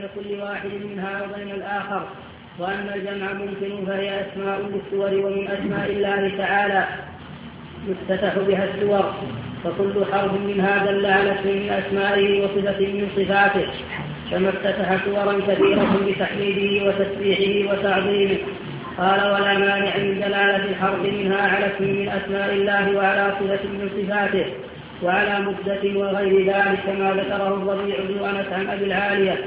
بين كل واحد منها وبين الآخر، وأن الجمع ممكن فهي أسماء للسور ومن أسماء الله تعالى يفتتح بها السور، فكل حرف منها دل على اسم من أسمائه وصفة من صفاته، كما افتتح سورا كثيرة بتحميده وتسبيحه وتعظيمه. قال ولا مانع من دلالة الحرف منها على اسم من أسماء الله وعلى صفة من صفاته وعلى مدة وغير ذلك، كما ذكره الربيع بن أنس عن أبي العالية،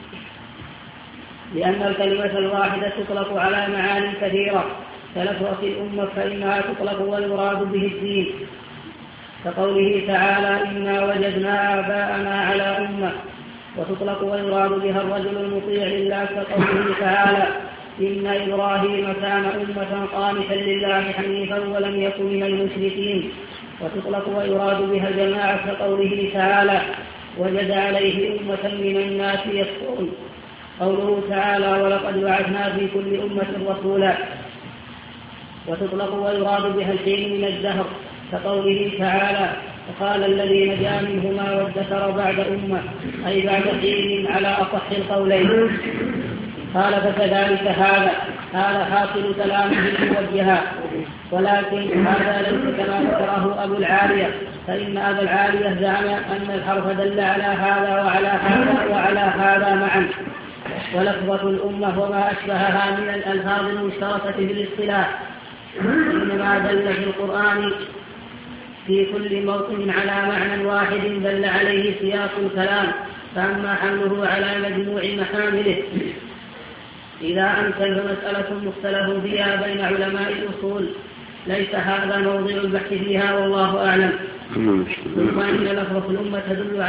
لأن الكلمة الواحدة تطلق على معاني كثيرة كلفظة الأمة، فإنها تطلق والمراد به الدين، كقوله تعالى إنا وجدنا آباءنا على أمة، وتطلق والمراد بها الرجل المطيع لله، كقوله تعالى إن إبراهيم كان أمة قانتا لله حنيفا ولم يكن من المشركين، وتطلق ويراد بها الجماعة، كقوله تعالى وجد عليه أمة من الناس يسكون، قوله تعالى ولقد بعثنا في كل أمة رسولا. وتطلق ويراد بها الحين من الدهر، كقوله تعالى وقال الذي نجا منهما وادكر بعد أمة، أي بعد حين على أصح القولين. قال فكذلك هذا حاصل كلامه الموجهات، ولكن هذا ليس كما ذكره أبو العالية، فإن أبا العالية زعم أن الحرف دل على هذا وعلى هذا وعلى هذا معا، ولفظة الأمة وما أشبهها من الألفاظ المشتركة في الاصطلاح إنما دل في القرآن في كل موطن على معنى واحد دل عليه سياق الكلام، فأما حمله على مجموع محامله إذا أمكن مسألة مختلف فيها بين علماء الأصول، ليس هذا موضع البحث فيها والله أعلم. ثم إن لفظة الأمة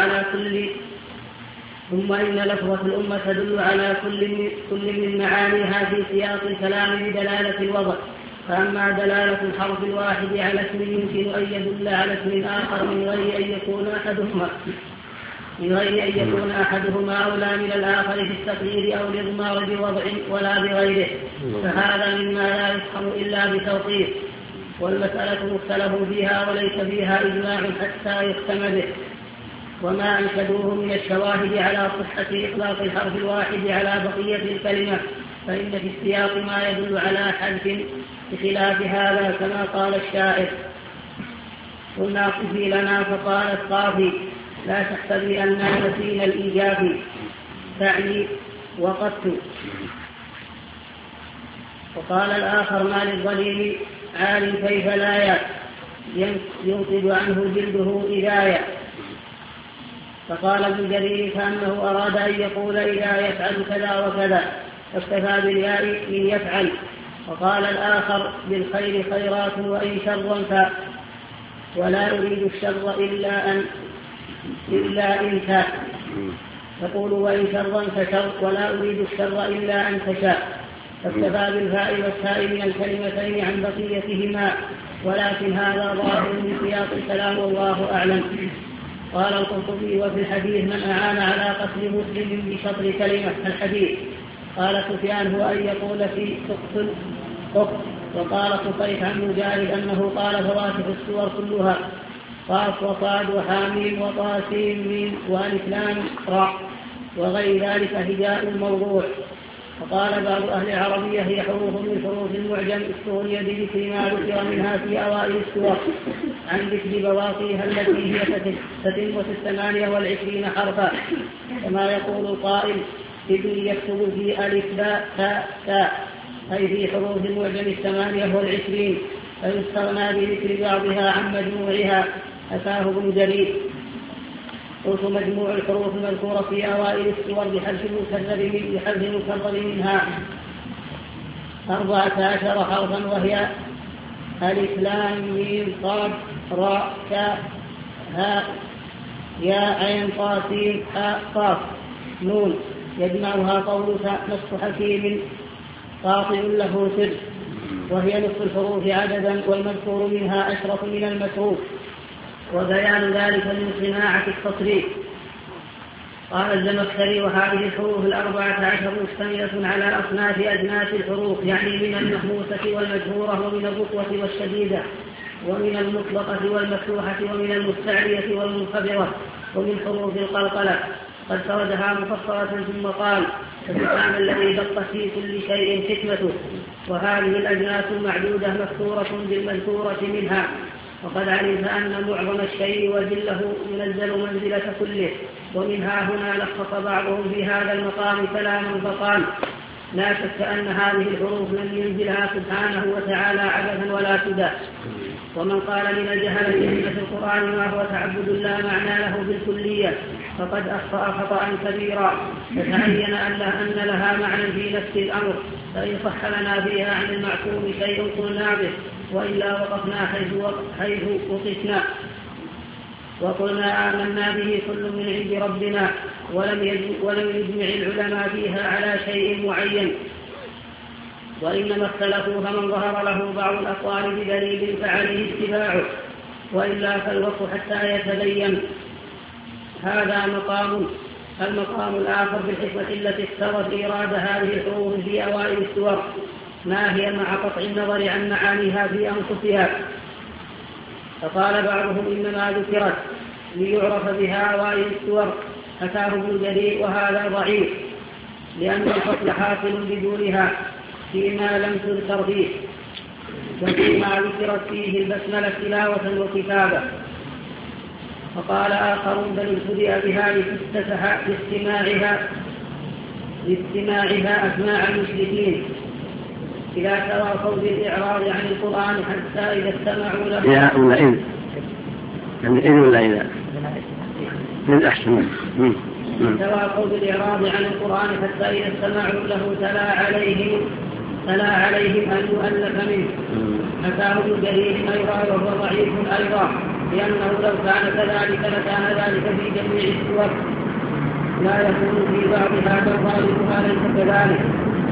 تدل على كل من معانيها في سياق الكلام بدلالة الوضع، فأما دلالة الحرف الواحد على اسم يمكن أن يدل على اسم آخر من غير أن يكون أحدهما أولى من الآخر في التقدير أو الإضمار بوضع ولا بغيره، فهذا مما لا يفهم إلا بتوقيف، والمسألة مختلف فيها وليس فيها إجماع حتى يختم به. وما أنشدوه من الشواهد على صحة إطلاق الحرف الواحد على بقية الكلمة، فإن في السياق ما يدل على حذف بخلاف هذا، كما قال الشاعر قلنا قفي لنا فقالت قافي لا تحسبي أننا نسينا الإيجاب، تعني وقدت. وقال الآخر ما للظليم عال كيف لا ينقض عنه جلده إذايا، فقال ابن جرير كأنه أراد أن يقول إذا يفعل كذا وكذا فاكتفى بالياء من يفعل. وقال الآخر بالخير خيرات وإن شرا ولا يريد الشر إلا إن شاء، تقول وإن شرا فشر ولا أريد الشر إلا أن تشاء، فاكتفى بالفاء والتاء من الكلمتين عن بقيتهما، ولكن هذا ظاهر من سياق الكلام والله أعلم. قال القرطبي وفي الحديث من أعان على قتل مسلم بشطر كلمة الحديث. قال سفيان هو أن يقول في قتل. وقال قصيد عن مجاهد أنه قال فواتح السور كلها قاف وصاد وحاميم وطاسيم ميم والف لام راء وغير ذلك هجاء الموضوع. وقال بعض أهل العربية هي حروف من حروف المعجم استغني بذكر ما ذكر منها في أوائل السور عن ذكر بواقيها التي هي 28 حرفا، كما يقول القائل ابن يكتب في ألف باء تاء تاء، أي في حروف المعجم 28، فيستغنى بذكر بعضها عن مجموعها، أتاه ابن جرير. قلت مجموع الحروف المذكورة في أوائل السور بحذف المكرر منها 14 حرفا، وهي ألف لام ميم صاد راء كاف هاء ياء عين طا سين حاء قاف نون، يجمعها قولك نصف حكيم قاطع له سر، وهي نصف الحروف عددا، والمذكور منها أشرف من المتروك، وبيان ذلك من صناعة التصريف. قال الزمخشري وهذه الحروف 14 مشتملة على أصناف أجناس الحروف، يعني من المهموسة والمجهورة ومن الرقوة والشديدة ومن المطلقة والمفتوحة ومن المستعلية والمنخفضة ومن حروف القلقلة. قد سردها مفصلة ثم قال: فسبحان الذي دق في كل شيء حكمته. وهذه الأجناس معدودة مذكورة بالمذكورة منها، وقد علمت أن معظم الشيء وجله ينزل منزلة كله. ومنها هنا لخص بعضهم في هذا المقام كلاما فقال: لا شك أن هذه الحروف لم ينزلها سبحانه وتعالى عبثا ولا سدى. ومن قال من الجهل في القرآن ما هو تعبد لا معنى له بالكلية فقد أخطأ خطأ كبيرا. فتعين أن لها معنى في نفس الأمر، فإن صح لنا فيها عن المعصوم شيء قلنا به، وإلا وقفنا حيث وقفنا وقلنا آمنا به كل من عند ربنا، ولم يجمع العلماء فيها على شيء معين، وإنما اختلفوا فمن ظهر له بعض الأقوال بدليل فعليه اتباعه، وإلا فالوقف حتى يتبين. هذا المقام الآخر في الحكمة التي اقتضت إيراد هذه الحروف في أوائل السور، ما هي مع قطع النظر عن معانيها في أنفسها. فقال بعضهم إنما ذكرت ليعرف بها أوائل السور، حكاه ابن جرير وهذا ضعيف، لأن الفصل حاصل بدونها فيما لم تذكر فيه، وفيما ذكرت فيه البسملة تلاوة وكتابة. فقال آخرون بل ابتدأ بها لافتتح لاستماعها أسماع المشركين إذا تواصوا بالإعراض عن القرآن حتى إذا استمعوا له تواصوا بالإعراض عن القرآن حتى إذا استمعوا له تلا عليهم أن يؤلف منه. حكاه ابن جرير أيضا وهو ضعيف أيضا، لأنه لو كان كذلك لكان ذلك في جميع السور، لا يكون في بعضها فالغالبها ليس كذلك.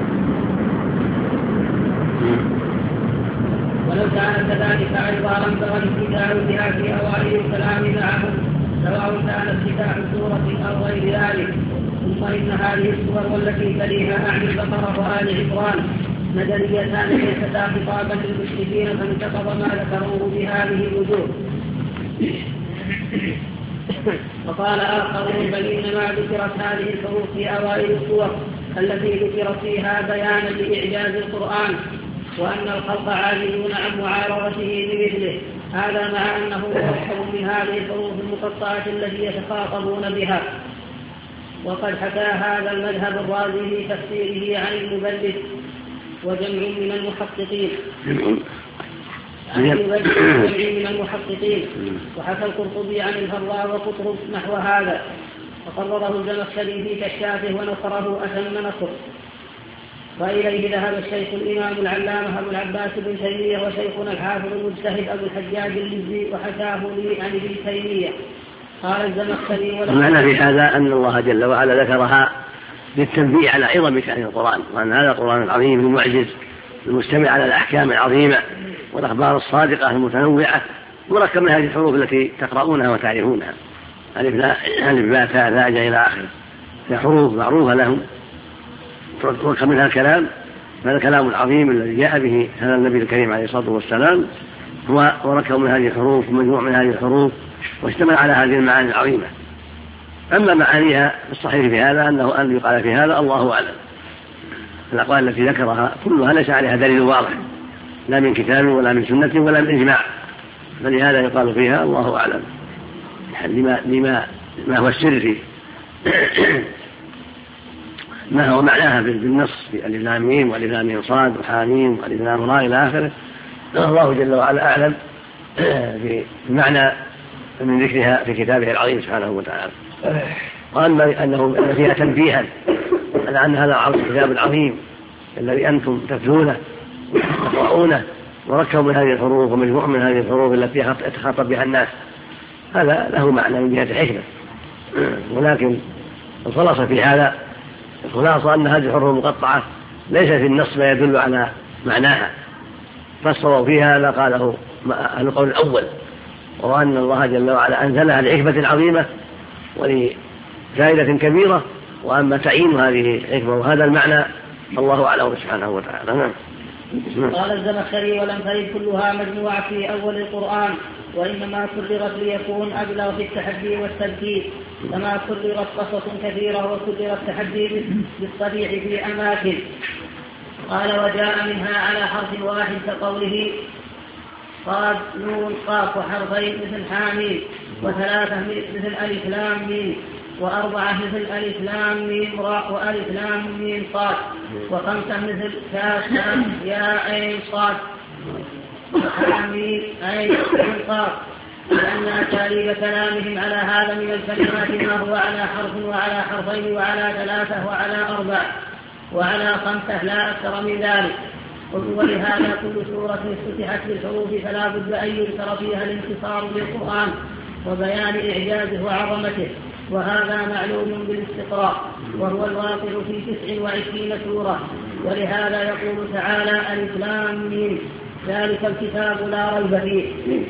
ولو كان كذلك أيضا لم تغ الابتداء بها في أوائل الكلام معهم، سواء كان افتتاح سورة أو غير ذلك. ثم إن هذه السور والتي تليها أعني البقرة وآل عمران مدنيتان ليستا خطابا للمشركين، فانتقض ما ذكروه بهذه الوجوه. وقال آخرون بل إنما ذكرت هذه الحروف في أوائل السور التي ذكرت فيها بيانا لإعجاز القرآن، وأن الخلق عاجزون عن معارضته بمثله. هذا مع أنه مركب من هذه الحروف المقطعة التي يتخاطبون بها. وقد حكى هذا المذهب الرازي في تفسيره عن المبلد وجمع من المحققين وحكى القرطبي عن الفراء وقطرب نحو هذا، وقرره الزمخشري في كشافه ونصره أتم نصر. وإليه ذهب الشيخ الإمام العلامة أبو العباس بن تيمية وشيخنا الحافظ المجتهد أبو الحجاج الليزي، وحكاه لي عن ابن تيمية. قال الزمخشري المعنى في هذا أن الله جل وعلا ذكرها للتنبيه على عظم شأن القرآن، وأن هذا القرآن العظيم المعجز المجتمع على الأحكام العظيمة والأخبار الصادقة المتنوعة، مركب من هذه الحروف التي تقرؤونها وتعرفونها، ألف باء تاء ثاء إلى آخره، هي حروف معروفة لهم مركب منها الكلام. هذا الكلام العظيم الذي جاء به هذا النبي الكريم عليه الصلاة والسلام هو مركب من هذه الحروف ومجموع من هذه الحروف، واشتمل على هذه المعاني العظيمة. أما معانيها الصحيح في هذا أنه أن يقال في هذا الله أعلم. الأقوال التي ذكرها كلها ليس عليها دليل واضح، لا من كتاب ولا من سنة ولا من إجماع، فلهذا يقال فيها الله أعلم لما هو السر فيه ما هو معناها بالنص في ألف لام ميم وألف لام ميم صاد وحاميم وألف لام را إلى آخره. الله جل وعلا أعلم بمعنى من ذكرها في كتابه العظيم سبحانه وتعالى. وأما أن فيها تنبيها على أن هذا الكتاب العظيم الذي أنتم تتلونه وتقرؤونه مركب من هذه الحروف ومجموع من هذه الحروف التي يتخاطب بها الناس، هذا له معنى من جهة الحكمة. ولكن الخلاصة في هذا الخلاصة أن هذه الحروف المقطعة ليس في النص ما يدل على معناها، فالصواب فيها ما قاله أهل القول الأول، وأن الله جل وعلا أنزلها لحكمة عظيمة ولفائدة كبيرة، وأما تعيين هذه الحكمة وهذا المعنى الله أعلم سبحانه وتعالى. قال الزمخشري ولم ترد كلها مجموعة في أول القرآن، وإنما كررت ليكون أبلغ في التحدي والتذكير، كما كررت قصص كثيرة وكرر التحدي بالصريح في أماكن. قال وجاء منها على حرف واحد كقوله صاد نون قاف وحرفين مثل حامين، وثلاثة مثل ألف لام ميم، وأربعة مثل ألف لام ميم راء وألف لام ميم صاد، وخمسة مثل كاف يا عين صاد وحامين عين قاف، لأن أساليب كلامهم على هذا من الكلمات ما هو على حرف وعلى حرفين وعلى ثلاثة وعلى أربع وعلى خمسة لا أكثر من ذلك. ولهذا كل سورة افتتحت بالحروف فلا بد أن يذكر فيها الانتصار للقرآن وبيان إعجازه وعظمته، وهذا معلوم بالاستقراء، وهو الواقع في 29 سورة. ولهذا يقول تعالى ألف لام ميم ذلك الكتاب لا ريب فيه،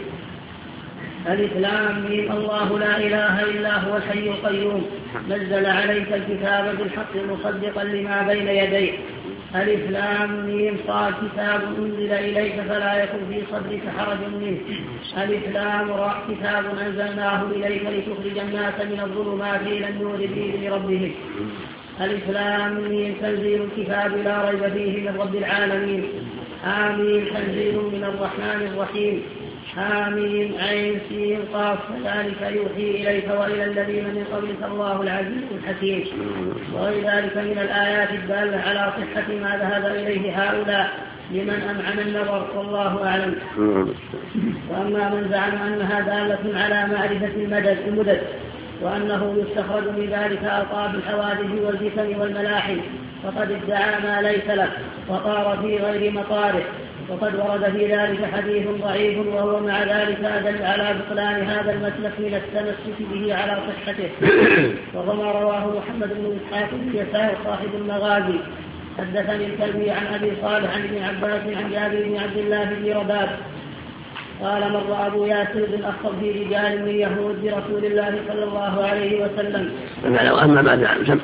ألف لام ميم الله لا إله إلا هو الحي القيوم نزل عليك الكتاب بالحق مصدقا لما بين يديه، ألف لام ميم صاد كتاب أنزل إليك فلا يكن في صدرك حرج منه، ألف لام راء كتاب أنزلناه إليك لتخرج الناس من الظلمات إلى النور بإذن ربهم، ألف لام ميم تنزيل الكتاب لا ريب فيه من رب العالمين، آمين تنزيل من الرحمن الرحيم، آمين عين سين قاف كذلك يوحي إليك وإلى الذين من قبلك الله العزيز الحكيم. وغير ذلك من الآيات الدالة على صحة ما ذهب إليه هؤلاء لمن أمعن النظر والله أعلم. وأما من زعم أنها دالة على معرفة المدد وأنه يستخرج من ذلك ألقاب الحوادث والفتن والملاحم فقد ادعى ما ليس له وقار في غير مقاره، وقد ورد في ذلك حديث ضعيف وهو مع ذلك أدل على بطلان هذا المسلك من التمسك به على صحته، وهو ما رواه محمد بن إسحاق بن يسار صاحب المغازي. حدثني الكلبي عن أبي صالح عن ابن عباس عن جابر بن عبد الله بن رباب قال مر أبو ياسر بن أخطب في رجال من يهود برسول الله صلى الله عليه وسلم. أما بعد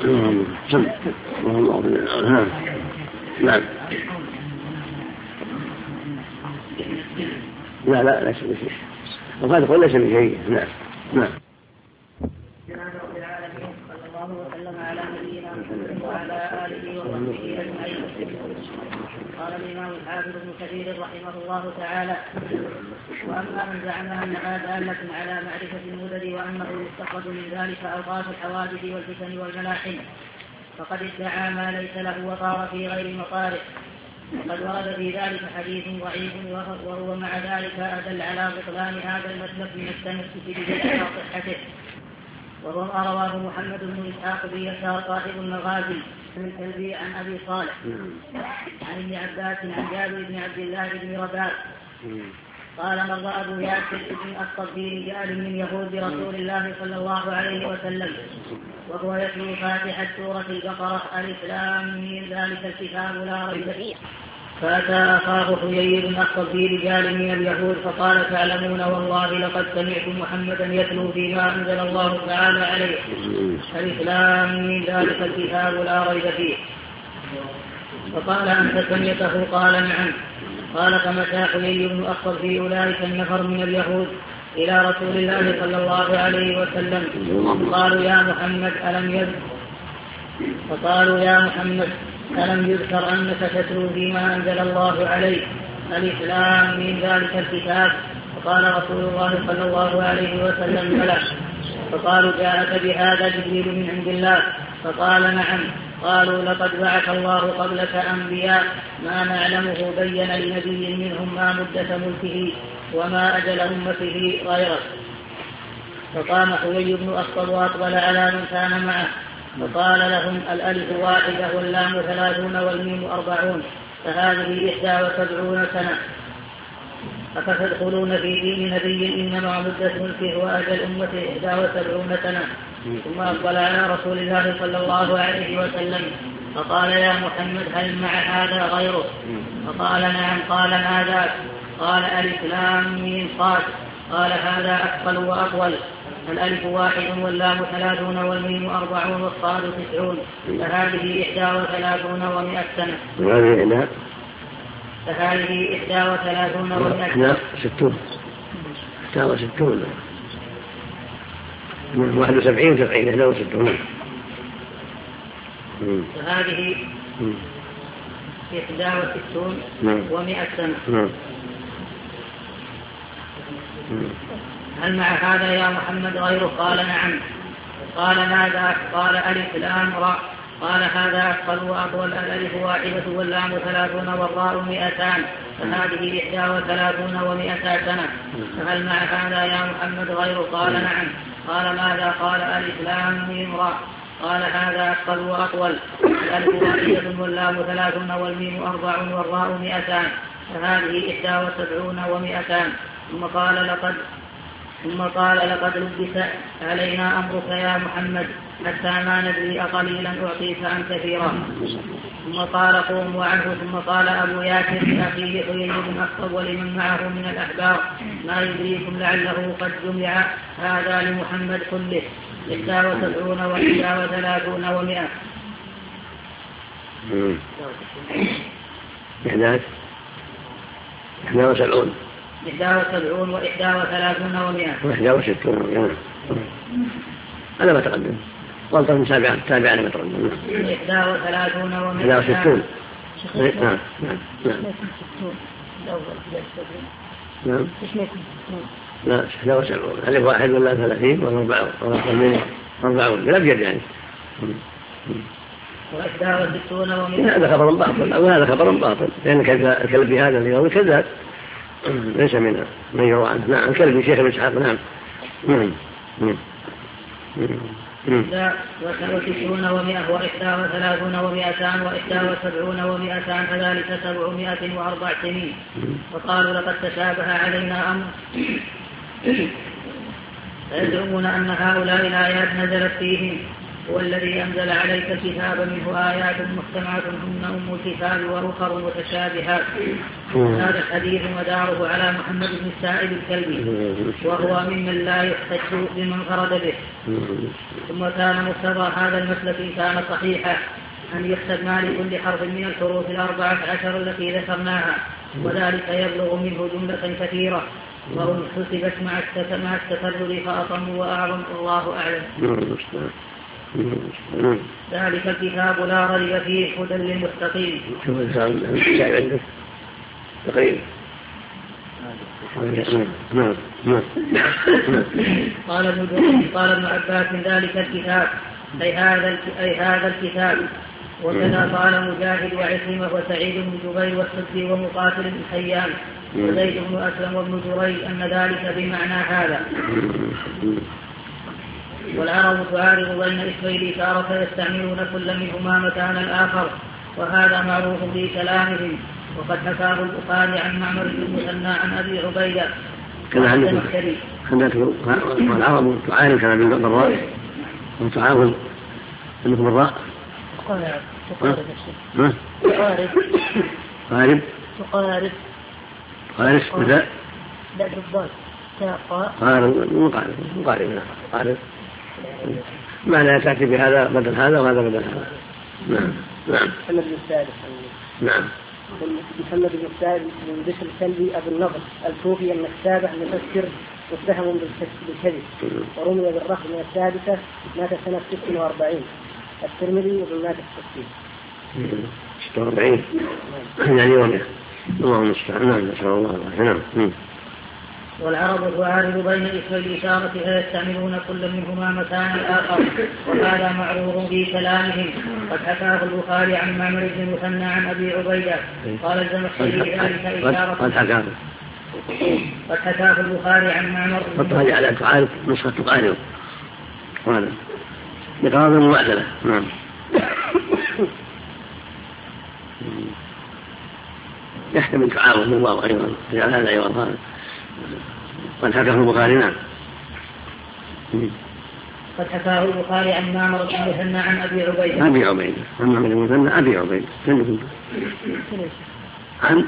نعم لا ليس بشيء، وقد قل ليس بشيء. نعم رب العالمين صلى الله وسلم على نبينا محمد وعلى آله وصحبه أجمعين. قال الإمام الحافظ ابن كثير رحمه الله تعالى: وأما من زعم أنها دالة على معرفة المدد وأنه يستخرج من ذلك أوقات الحوادث والفتن والملاحم فقد ادعى ما ليس له وقار في غير مقاره، وقد ورد في ذلك حديث ضعيف وهو مع ذلك أدل على بطلان هذا المسلك من التمسك به على صحته، وهو ما رواه محمد بن إسحاق بن يسار صاحب المغازي من الكلبي عن أبي صالح عن ابن عباس عن جابر بن عبد الله بن رباب قال مر أبو ياسر بن أخطب في رجال من يهود برسول الله صلى الله عليه وسلم وهو يتلو فاتحة سورة البقرة ألف لام ميم ذلك الكتاب لا ريب فيه، فأتى أخاه حيي بن أخطب في رجال من اليهود فقال تعلمون والله لقد سمعت محمدا يتلو فيما أنزل الله تعالى عليه ألف لام ميم ذلك الكتاب لا ريب فيه، فقال أنت سمعته؟ قال نعم. قال فمشى حيي بن أخطب في أولئك النفر من اليهود إلى رسول الله صلى الله عليه وسلم قالوا يا محمد ألم يذكر أنك تتلو فيما أنزل الله عليك ألف لام ميم ذلك الكتاب؟ فقال رسول الله صلى الله عليه وسلم بلى. فقالوا جاءك بهذا جبريل من عند الله؟ فقال نعم. قالوا لقد بعث الله قبلك أنبياء ما نعلمه بين لنبي منهم ما مدة ملكه وما أجل أمته غيره. فقام حيي بن أخطب وأقبل على من كان معه فقال لهم الألف واحدة واللام 30 والميم 40 فهذه 71 سنة، أفتدخلون في دين نبي إنما مدة ملكه وأجل أمته 71 سنة؟ ثم أقبل على رسول الله صلى الله عليه وسلم فقال يا محمد هل مع هذا غيره؟ فقال نعم. قال ماذا؟ قال ألف لام ميم صاد. قال هذا أثقل وأطول، الألف 1 واللام 30 والميم 40 والصاد 90 فهذه 31 و100 سنة. فهذه 31 و100 سنة. 61 71 70 61. فهذه 61 و100 سنة. هل مع هذا يا محمد غيره؟ قال نعم. قال ماذا؟ قال ألف لام راء. قال هذا أثقل وأطول، الألف 1 واللام 30 والراء 200، فهذه 31 و100 سنة. فهل مع هذا يا محمد غيره؟ قال نعم. قال ماذا؟ قال ألف لام ميم راء. قال هذا أثقل وأطول، الألف 1 واللام 30 والميم 4 والراء 200، فهذه 71 و200. ثم قال لقد لبس علينا أمرك يا محمد حتى ما ندري أقليلا أعطيك أم كثيرا. ثم قال قوموا عنه. ثم قال أبو ياسر لأخيه حيي بن أخطب ولمن معه من الأحبار: ما يدريكم لعله قد جمع هذا لمحمد كله 71 و31 و100. 71 و31 و100 61. هذا ما تقدم. غلطة من تابعنا ما تقدم. 31 و100. 61. نعم. نعم. لا 71. ألف 1 ولا 30 ولا 40 بالأبجد يعني. 61 و100. هذا خبر باطل، أو هذا خبر باطل، لأن الكلب هذا اللي هو كذاب ليس من يروى عنه. نعم الكلب شيخ ابن إسحاق. نعم. 61 و100 و31 و200 و71 و200، كذلك 704 سنين. وقالوا لقد تشابه علينا أمر. فيزعمون أن هؤلاء الآيات نزلت فيهم. هو الذي أنزل عليك الكتاب منه آيات محكمات هن أم الكتاب وأخر متشابهات. هذا الحديث مداره على محمد بن السائب الكلبي، وهو ممن لا يحتج بمن فرد به. ثم كان مقتضى هذا المسلك إن كان صحيحا أن يحسب ما لكل حرف من الحروف 14 التي ذكرناها، وذلك يبلغ منه جملة كثيرة، وهم حسبت مع التكرر فأطم وأعظم، الله أعلم. ذلك الكتاب لا ريب فيه هدى للمتقين. قال ابن عباس: ذلك الكتاب أي هذا الكتاب. وكذا قال مجاهد وعكرمة وسعيد بن جبير والسدي ومقاتل بن حيان وزيد بن أسلم وابن جريج أن ذلك بمعنى هذا. والعرب تعارض بين اسمي الإشارة يستعملون كل منهما مكان الآخر، وهذا معروف في كلامهم. وقد حكاه البخاري عن معمر بن المثنى عن أبي عبيدة والعرب تعارض كما بالراء وتعارض عندكم الراء قارب ماذا؟ لا بالضبط قارب معنى تأتي بهذا بدل هذا وهذا بدل هذا. نعم. محمد بن السائب. نعم. محمد بن السائب بن بشر الكلبي أبو النضر الكوفي المكتابة مفسر متهم بالكذب، ورمي بالرفض من السادسة، مات سنة 46. الترمذي وابن ماجه 46 يعني يومه. الله المستعان. نعم نسأل الله العافية. نعم. والعرب تعارض بين اسم الإشارة فيستعملون كل منهما مكان الآخر، وهذا معروف في كلامهم. قد حكاه البخاري عن معمر بن المثنى عن أبي عبيدة قال الزمخشري ذلك إشارة. قد حكاه البخاري عن معمر بن المثنى على تعارض نسخة تقارب هذا بقرار المعدلة. نعم. يحتمل تعارض من الله أيضا في هذا أيضا هذا. قد حكاه البخاري. نعم. قد حكاه البخاري عن معمر بن المثنى عن أبي عبيدة. عن معمر بن المثنى أبي عبيدة. عن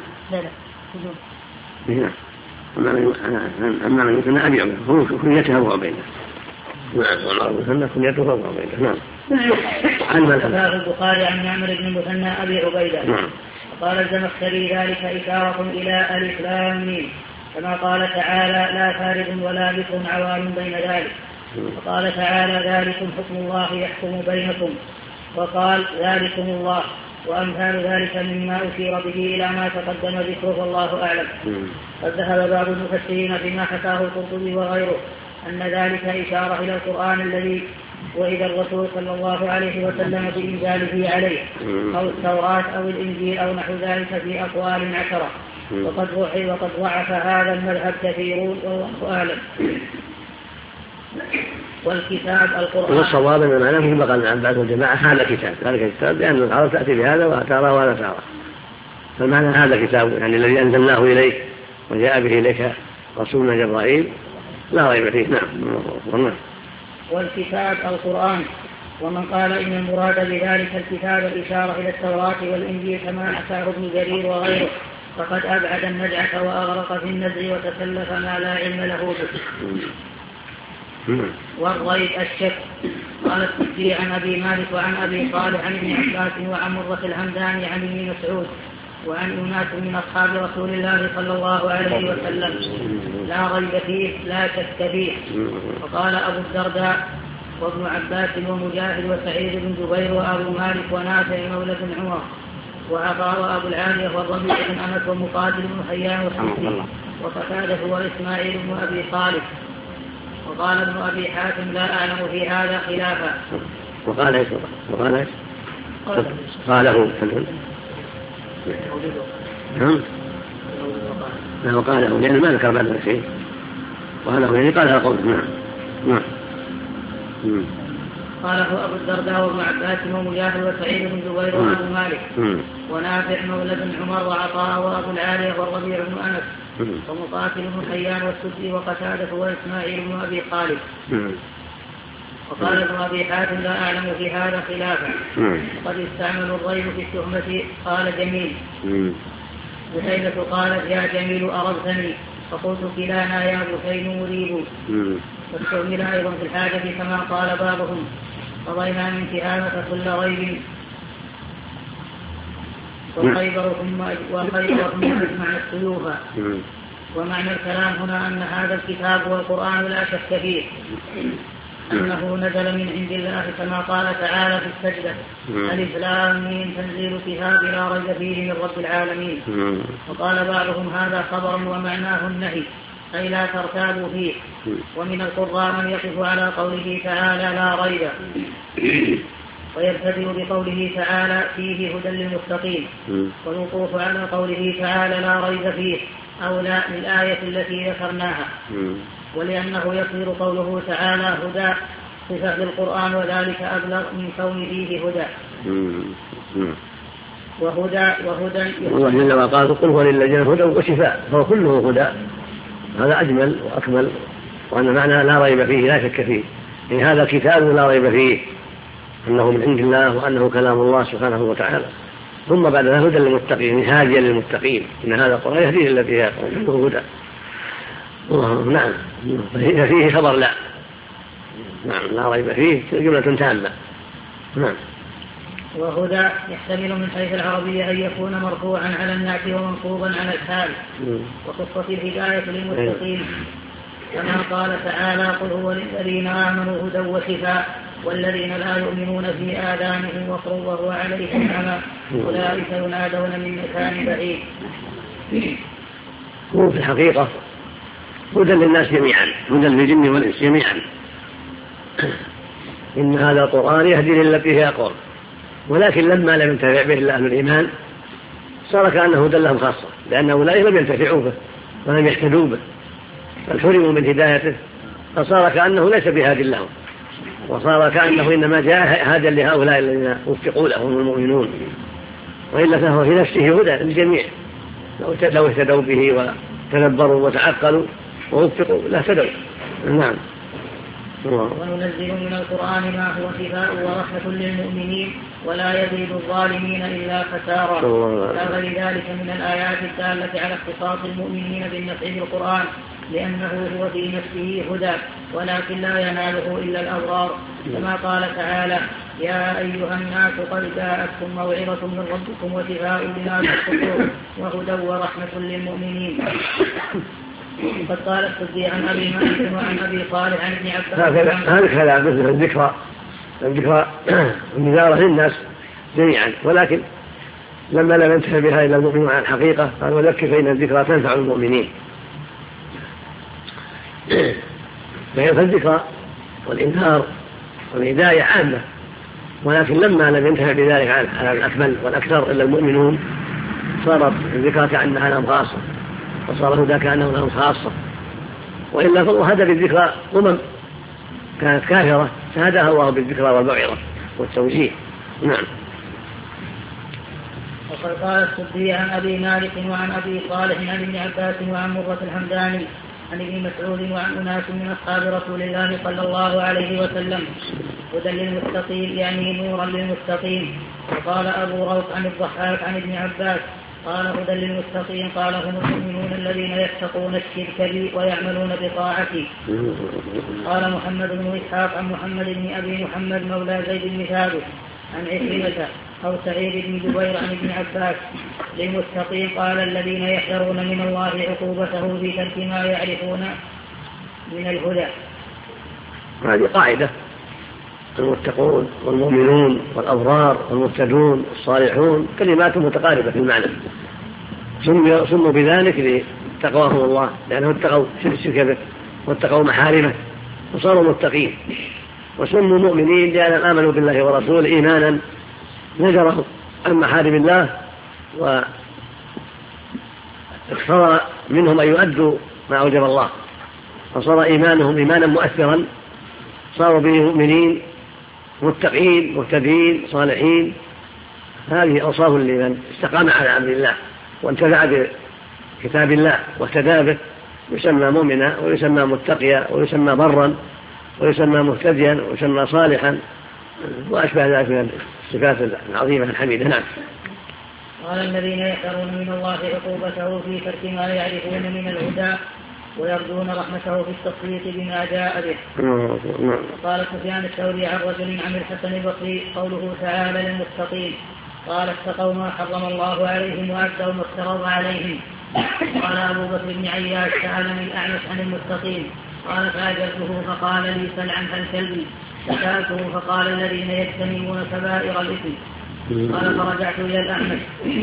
معمر بن المثنى أبي عبيدة هو كنيته أبو عبيدة. نعم. معمر بن المثنى كنيته أبو عبيدة. نعم. حكاه البخاري عن معمر بن المثنى أبي عبيدة. نعم. قال الزمخشري ذلك إشارة إلى ألف لام ميم، كما قال تعالى لا فارغ ولا بكر عوام بين ذلك. وقال تعالى ذلكم حكم الله يحكم بينكم، وقال ذلكم الله، وأمثال ذلك مما أشير به إلى ما تقدم ذكره والله أعلم. قد ذهب بعض المفسرين فيما حكاه القرطبي وغيره أن ذلك إشارة إلى القرآن الذي وإذا الرسول صلى الله عليه وسلم بإنزاله عليه، أو التوراة أو الإنجيل أو نحو ذلك في أقوال عشرة. وقد ضعف هذا المذهب كثيرون والله أعلم. والكتاب القرآن. والصواب أن معناه كما قال ابن عباس والجماعة هذا كتاب، ذلك كتاب لأن العرب تأتي بهذا وترى ولا ترى، فالمعنى هذا كتاب يعني الذي أنزلناه إليك وجاء به إليك رسولنا جبرائيل لا ريب فيه. نعم. والكتاب القرآن. ومن قال إن المراد بذلك الكتاب الإشارة إلى التوراة والإنجيل كما حكاه ابن جرير وغيره فقد أبعد النجعة وأغرق في النزع وتكلف ما لا علم له به. والريب الشك. قال السدي عن أبي مالك وعن أبي صالح عن ابن عباس وعن مرة الهمداني عن ابن مسعود وعن أناس من أصحاب رسول الله صلى الله عليه وسلم لا ريب فيه لا شك فيه. وقال أبو الدرداء وابن عباس ومجاهد وسعيد بن جبير وأبو مالك ونافع مولى بن عمر وعطاء وأبو العالية والربيع بن أنس ومقاتل بن حيان وحمزي وقتادة وإسماعيل بن أبي صالح. وقال ابن أبي حاتم لا أعلم في هذا خلافا. وقال ايش؟ قاله لا وقاله لأنه ما ذكر بعد شيء وقاله يعني قالها قول. نعم. قاله أبو الدرداء وابن عباس ومجاهد وسعيد بن جبير وأبو مالك ونافع مولى بن عمر وعطاء وأبو العالية والربيع بن أنس ومقاتل بن حيان والسدي وقتادة وإسماعيل بن أبي خالد. وقال ابن أبي حاتم لا أعلم في هذا خلافا. وقد استعملوا الريب في التهمة. قال جميل بحيث قالت يا جميل أربتني فقلت كلانا يا بحين مريب. واستعمل أيضا في الحاجة كما قال بعضهم قضينا من تهامة كل ريب وخيبر ثم أجمع السيوف. ومعنى الكلام هنا أن هذا الكتاب والقرآن لا شك فيه أنه نزل من عند الله كما قال تعالى في السجدة ألف لام ميم تنزيل كتاب لا ريب فيه من رب العالمين. وقال بعضهم هذا خبر ومعناه النهي أي لا ترتابوا فيه. ومن القراء من يقف على قوله تعالى لا ريب ويبتدئ بقوله تعالى فيه هدى للمتقين، والوقوف على قوله تعالى لا ريب فيه أولى للآية التي ذكرناها. ولأنه يصير قوله تعالى هدى صفة للقرآن وذلك أبلغ من كون فيه هدى. وهدى جل وقال قل هو للذين هدى وشفاء فهو كله هدى. هذا أجمل وأكمل. وأن معنى لا ريب فيه لا شك فيه إن هذا كتاب لا ريب فيه أنه من عند الله وأنه كلام الله سبحانه وتعالى. ثم بعد ذلك هدى للمتقين هاديا للمتقين إن هذا القرآن يهديه التي هي هدى. نعم فيه خبر لا. نعم لا ريب فيه جملة تامة. نعم. وهدى يحتمل من حيث العربية أن يكون مرفوعا على النعت ومنصوبا على الحال. وقصة الهداية للمتقين كما قال تعالى قل هو للذين آمنوا هدى وشفاء والذين لا يؤمنون في آذانهم وقر وهو عليهم عمى أولئك ينادون من مكان بعيد. هو في الحقيقة هدى للناس جميعا هدى للجن والإنس جميعا. إن هذا القرآن يهدي للتي هي أقوم. ولكن لما لم ينتفع به إلا أهل الإيمان صار كأنه هدى لهم خاصة لأن أولئك لم ينتفعوا به ولم يهتدوا به بل حرموا من هدايته فصار كأنه ليس بهاد لهم وصار كأنه إنما جاء هاديا لهؤلاء الذين وفقوا لهم المؤمنون. وإلا فهو في نفسه هدى للجميع لو اهتدوا به وتدبروا وتعقلوا ووفقوا لاهتدوا. نعم. وننزل من القرآن ما هو شفاء ورحمة للمؤمنين ولا يزيد الظالمين إلا خسارا. لا غير ذلك من الآيات الدالة على اختصاص المؤمنين بالنفع بالقرآن لأنه هو في نفسه هدى ولكن لا يناله إلا الأبرار كما قال تعالى يا أيها الناس قد جاءتكم موعظة من ربكم وشفاء لما في الصدور وهدى ورحمة للمؤمنين. قد قال السدي عن أبي مالك وعن أبي صالح عن ابن عباس. هذا مثل الذكرى النذارة للناس جميعا، ولكن لما لم ينتهي بها إلى المؤمنون عن الحقيقة قال وذكر فإن الذكرى تنفع المؤمنين. فالذكرى والإنذار والهداية عامة، ولكن لما لم ينتهي بذلك على الأكمل والأكثر إلا المؤمنون صارت الذكرى كأنها لهم خاصة، وصار الهدى كأنه لهم خاصة. وإلا فالله هدى بالذكرى كانت كافرة فهداها الله بالذكرى والموعظة والتوجيه. نعم. وقد قال السدي عن أبي مالك وعن أبي صالح عن ابن عباس وعن مرة الحمداني عن ابن مسعود وعن أناس من أصحاب رسول الله صلى الله عليه وسلم هدى للمتقين يعني نورا للمتقين. وقال أبو روح عن الضحاك عن ابن عباس قال هدى للمتقين قال هم المؤمنون الذين يتقون الشرك بي ويعملون بطاعتي. قال محمد بن إسحاق عن محمد بن أبي محمد مولى زيد بن ثابت عن عكرمة أو سعيد بن جبير عن ابن عباس للمتقين قال الذين يحذرون من الله عقوبته في ترك ما يعرفون من الهدى. هذه قاعدة: المتقون والمؤمنون والأبرار والمهتدون والصالحون كلمات متقاربة في المعنى، سموا بذلك لتقواهم الله لأنهم اتقوا الشرك به واتقوا محارمه وصاروا متقين، وسموا مؤمنين لأنهم آمنوا بالله ورسوله إيمانا نجروا عن محارم الله واقتضى منهم أن يؤدوا ما أوجب الله، فصار إيمانهم إيمانا مؤثرا، صاروا به مؤمنين متقين مهتدين صالحين. هذه أوصاف لمن استقام على أمر الله وانتفع بكتاب الله واهتدى به، يسمى مؤمنا ويسمى متقيا ويسمى برا ويسمى مهتديا ويسمى صالحا وأشبه ذلك من الصفات العظيمة الحميدة. نعم. قال الذين يحذرون من الله عقوبته في ترك ما يعرفون من الهدى ويرجون رحمته في التصديق بما جاء به. قال سفيان الثوري عن رجل عن الحسن البصري قوله تعالى للمتقين قال اتقوا ما حرم الله عليهم وأدوا ما افترض عليهم. قال أبو بكر بن عياش سألني الأعمش عن المتقين قال فأجبته فقال لي سل عنها الكلب، فسألته فقال الذين يجتنبون كبائر الإثم. قال فرجعت إلى الأعمش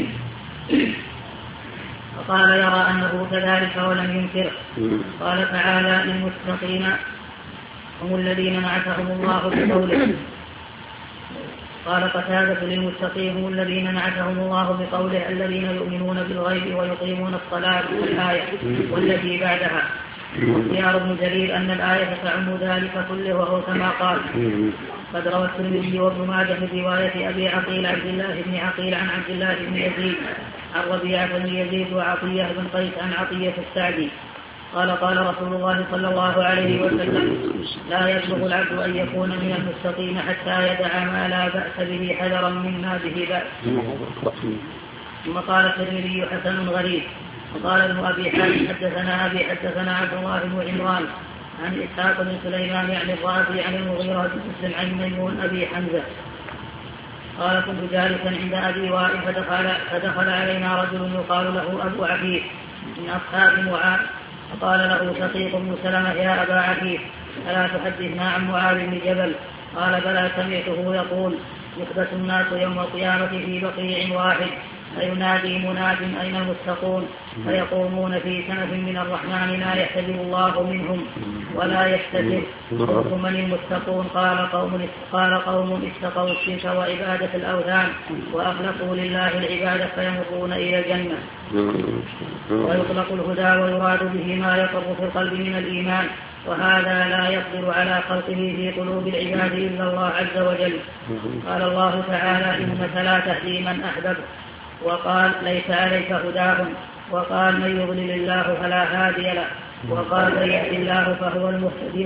فقال يرى أنه كذلك ولم ينكره. قال تعالى للمتقين هم الذين نعتهم الله بقوله. قال قتادة للمتقين هم الذين نعتهم الله بقوله الذين يؤمنون بالغيب ويقيمون الصلاة الآية والتي بعدها. واختيار ابن جرير أن الآية تعم ذلك كله وهو كما قال. قد روى الترمذي وابن ماجه من رواية أبي عقيل عبد الله بن عقيل عن عبد الله بن يزيد عن ربيعة بن يزيد وعطية بن قيس عن عطية السعدي قال قال رسول الله صلى الله عليه وسلم لا يبلغ العبد أن يكون من المتقين حتى يدع ما لا بأس به حذرا مما به بأس. ثم قال الترمذي حسن غريب. وقال ابن أبي حاتم حدثنا أبي حدثنا عبد الله بن عمران عن إسحاق بن سليمان يعني الرازي عن المغيرة بن مسلم عن ميمون أبي حمزة قال كنت جالسا عند أبي وائل فدخل علينا رجل يقال له أبو عفيف من أصحاب معاذ فقال له شقيق بن سلمة يا أبا عفيف ألا تحدثنا عن معاذ بن جبل؟ قال بلى سمعته يقول يحبس الناس يوم القيامة في بقيع واحد فينادي مناد أين المتقون فيقومون في كنف من الرحمن لا يحتجب الله منهم ولا يحتجب. قلت من المتقون؟ قال قوم اتقوا الشرك وعبادة الأوثان وأخلصوا لله العبادة فيمرون إلى الجنة. ويطلق الهدى ويراد به ما يقر في القلب من الإيمان، وهذا لا يقدر على خلقه في قلوب العباد إلا الله عز وجل. قال الله تعالى إنك لا تهدي من أحببت، وقال ليس عليك هداهم، وقال من يضلل الله فلا هادي له، وقال من يهد الله فهو المهتدي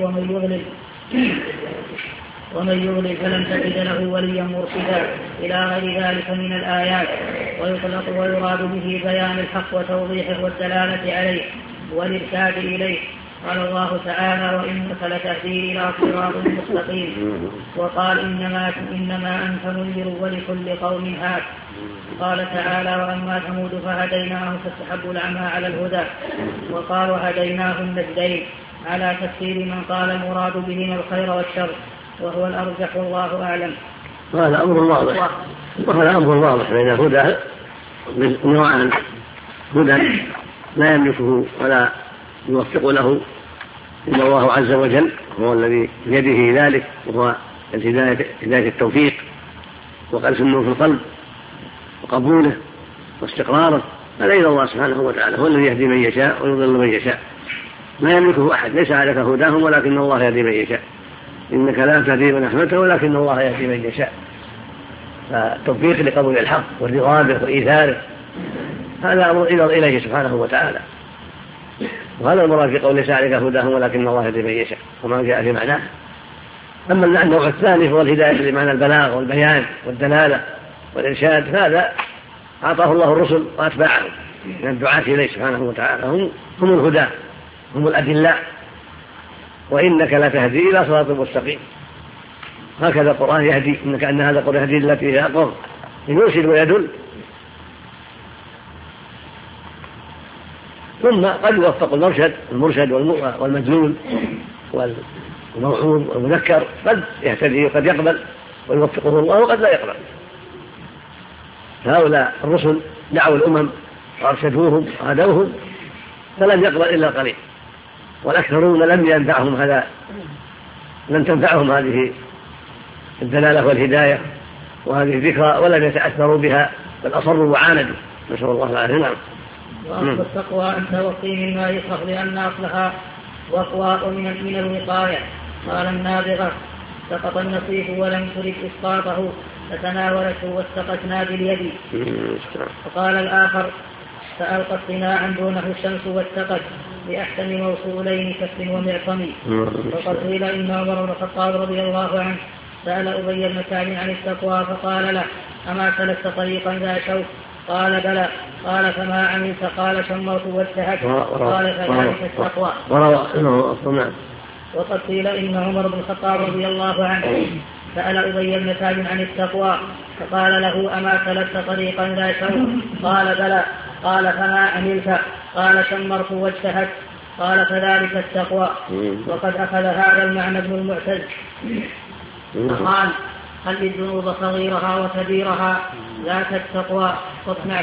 ومن يضلل فلن تجد له وليا مرشدا إلى غير ذلك من الآيات. ويطلق ويراد به بيان الحق وتوضيحه والدلالة عليه والإرشاد إليه. قال الله تعالى وإنك لتهدي إلى صراط مستقيم. وقال إنما أنت منذر ولكل قوم هاد. قال تعالى وأما ثمود فهديناهم فاستحبوا العمى على الهدى. وقالوا هديناه النجدين على تفسير من قال المراد بهما الخير والشر وهو الأرجح والله أعلم. وهذا أمر واضح بين الهدى نوعان: هدى لا يملكه ولا يوفق له إلا الله عز وجل، هو الذي بيده ذلك، وهو هداية التوفيق وقذف النور في القلب وقبوله واستقراره، هذا إلى الله سبحانه وتعالى، هو الذي يهدي من يشاء ويضل من يشاء، ما يملكه أحد، ليس عليك هداهم ولكن الله يهدي من يشاء، إنك لا تهدي من أحببته ولكن الله يهدي من يشاء. فالتوفيق لقبول الحق والرضا به وإيثاره هذا أمر إليه سبحانه وتعالى، وهذا المراد في قول ليس عليك هداهم ولكن الله يهدي من يشاء وما جاء في معناه. أما النوع الثاني هو الهداية بمعنى البلاغ والبيان والدلالة والإرشاد، فهذا أعطاه الله الرسل وأتباعهم من الدعاة إليه سبحانه وتعالى، هم الهدى، هم الأدلاء. وإنك لا تهدي إلى صراط مستقيم، هكذا القرآن يهدي، إنك أن هذا القرآن يهدي التي هي أقوم، يرشد ويدل. ثم قد يوفق المرشد والمدلول والموعوظ والمذكر، قد يهتدي وقد يقبل ويوفقه الله وقد لا يقبل. هؤلاء الرسل دعوا الأمم وأرشدوهم وهدوهم فلم يقبل إلا القليل، والأكثرون لم تنفعهم هذه الدلالة والهداية وهذه الذكرى ولم يتأثروا بها، بل أصروا وعاندوا، نسأل الله العافية. وأصل التقوى أن توقي مما يكره لأن أصلها وقوى من الوقاية. قال النابغة سقط النصيف ولم ترد إسقاطه فتناولته واستقتنا باليد. وقال الآخر فألقى اصطناعا دونه الشمس واتقت بأحسن موصولين كف ومعصم. وقد قيل إن عمر بن الخطاب رضي الله عنه سأل أبي بن كعب عن التقوى فقال له أما سلكت طريقا ذا شوك؟ قال بلى. قال فما عملت؟ قال شمرت واجتهدت. قال فذلك التقوى. وقد قيل إن عمر بن الخطاب رضي الله عنه سأل أبي بن كعب عن التقوى فقال له أما سلكت طريقا ذا شوك؟ قال بلى. قال فما عملت؟ قال شمرت واجتهدت. قال فذلك التقوى. وقد أخذ هذا المعنى ابن المعتز فقال خل الذنوب صغيرها وكبيرها ذاك التقوى واصنع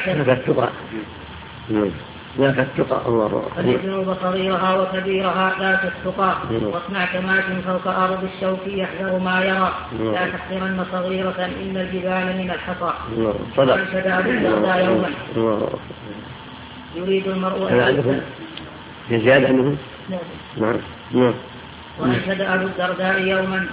خل الذنوب صغيرها وكبيرها ذاك التقى واصنع كماش فوق أرض الشوك يحذر ما يرى لا تحقرن صغيرة إن الجبال من الحصى. وأنشد أبو الدرداء يوما يريد المرء وأنشد أبو الدرداء يوما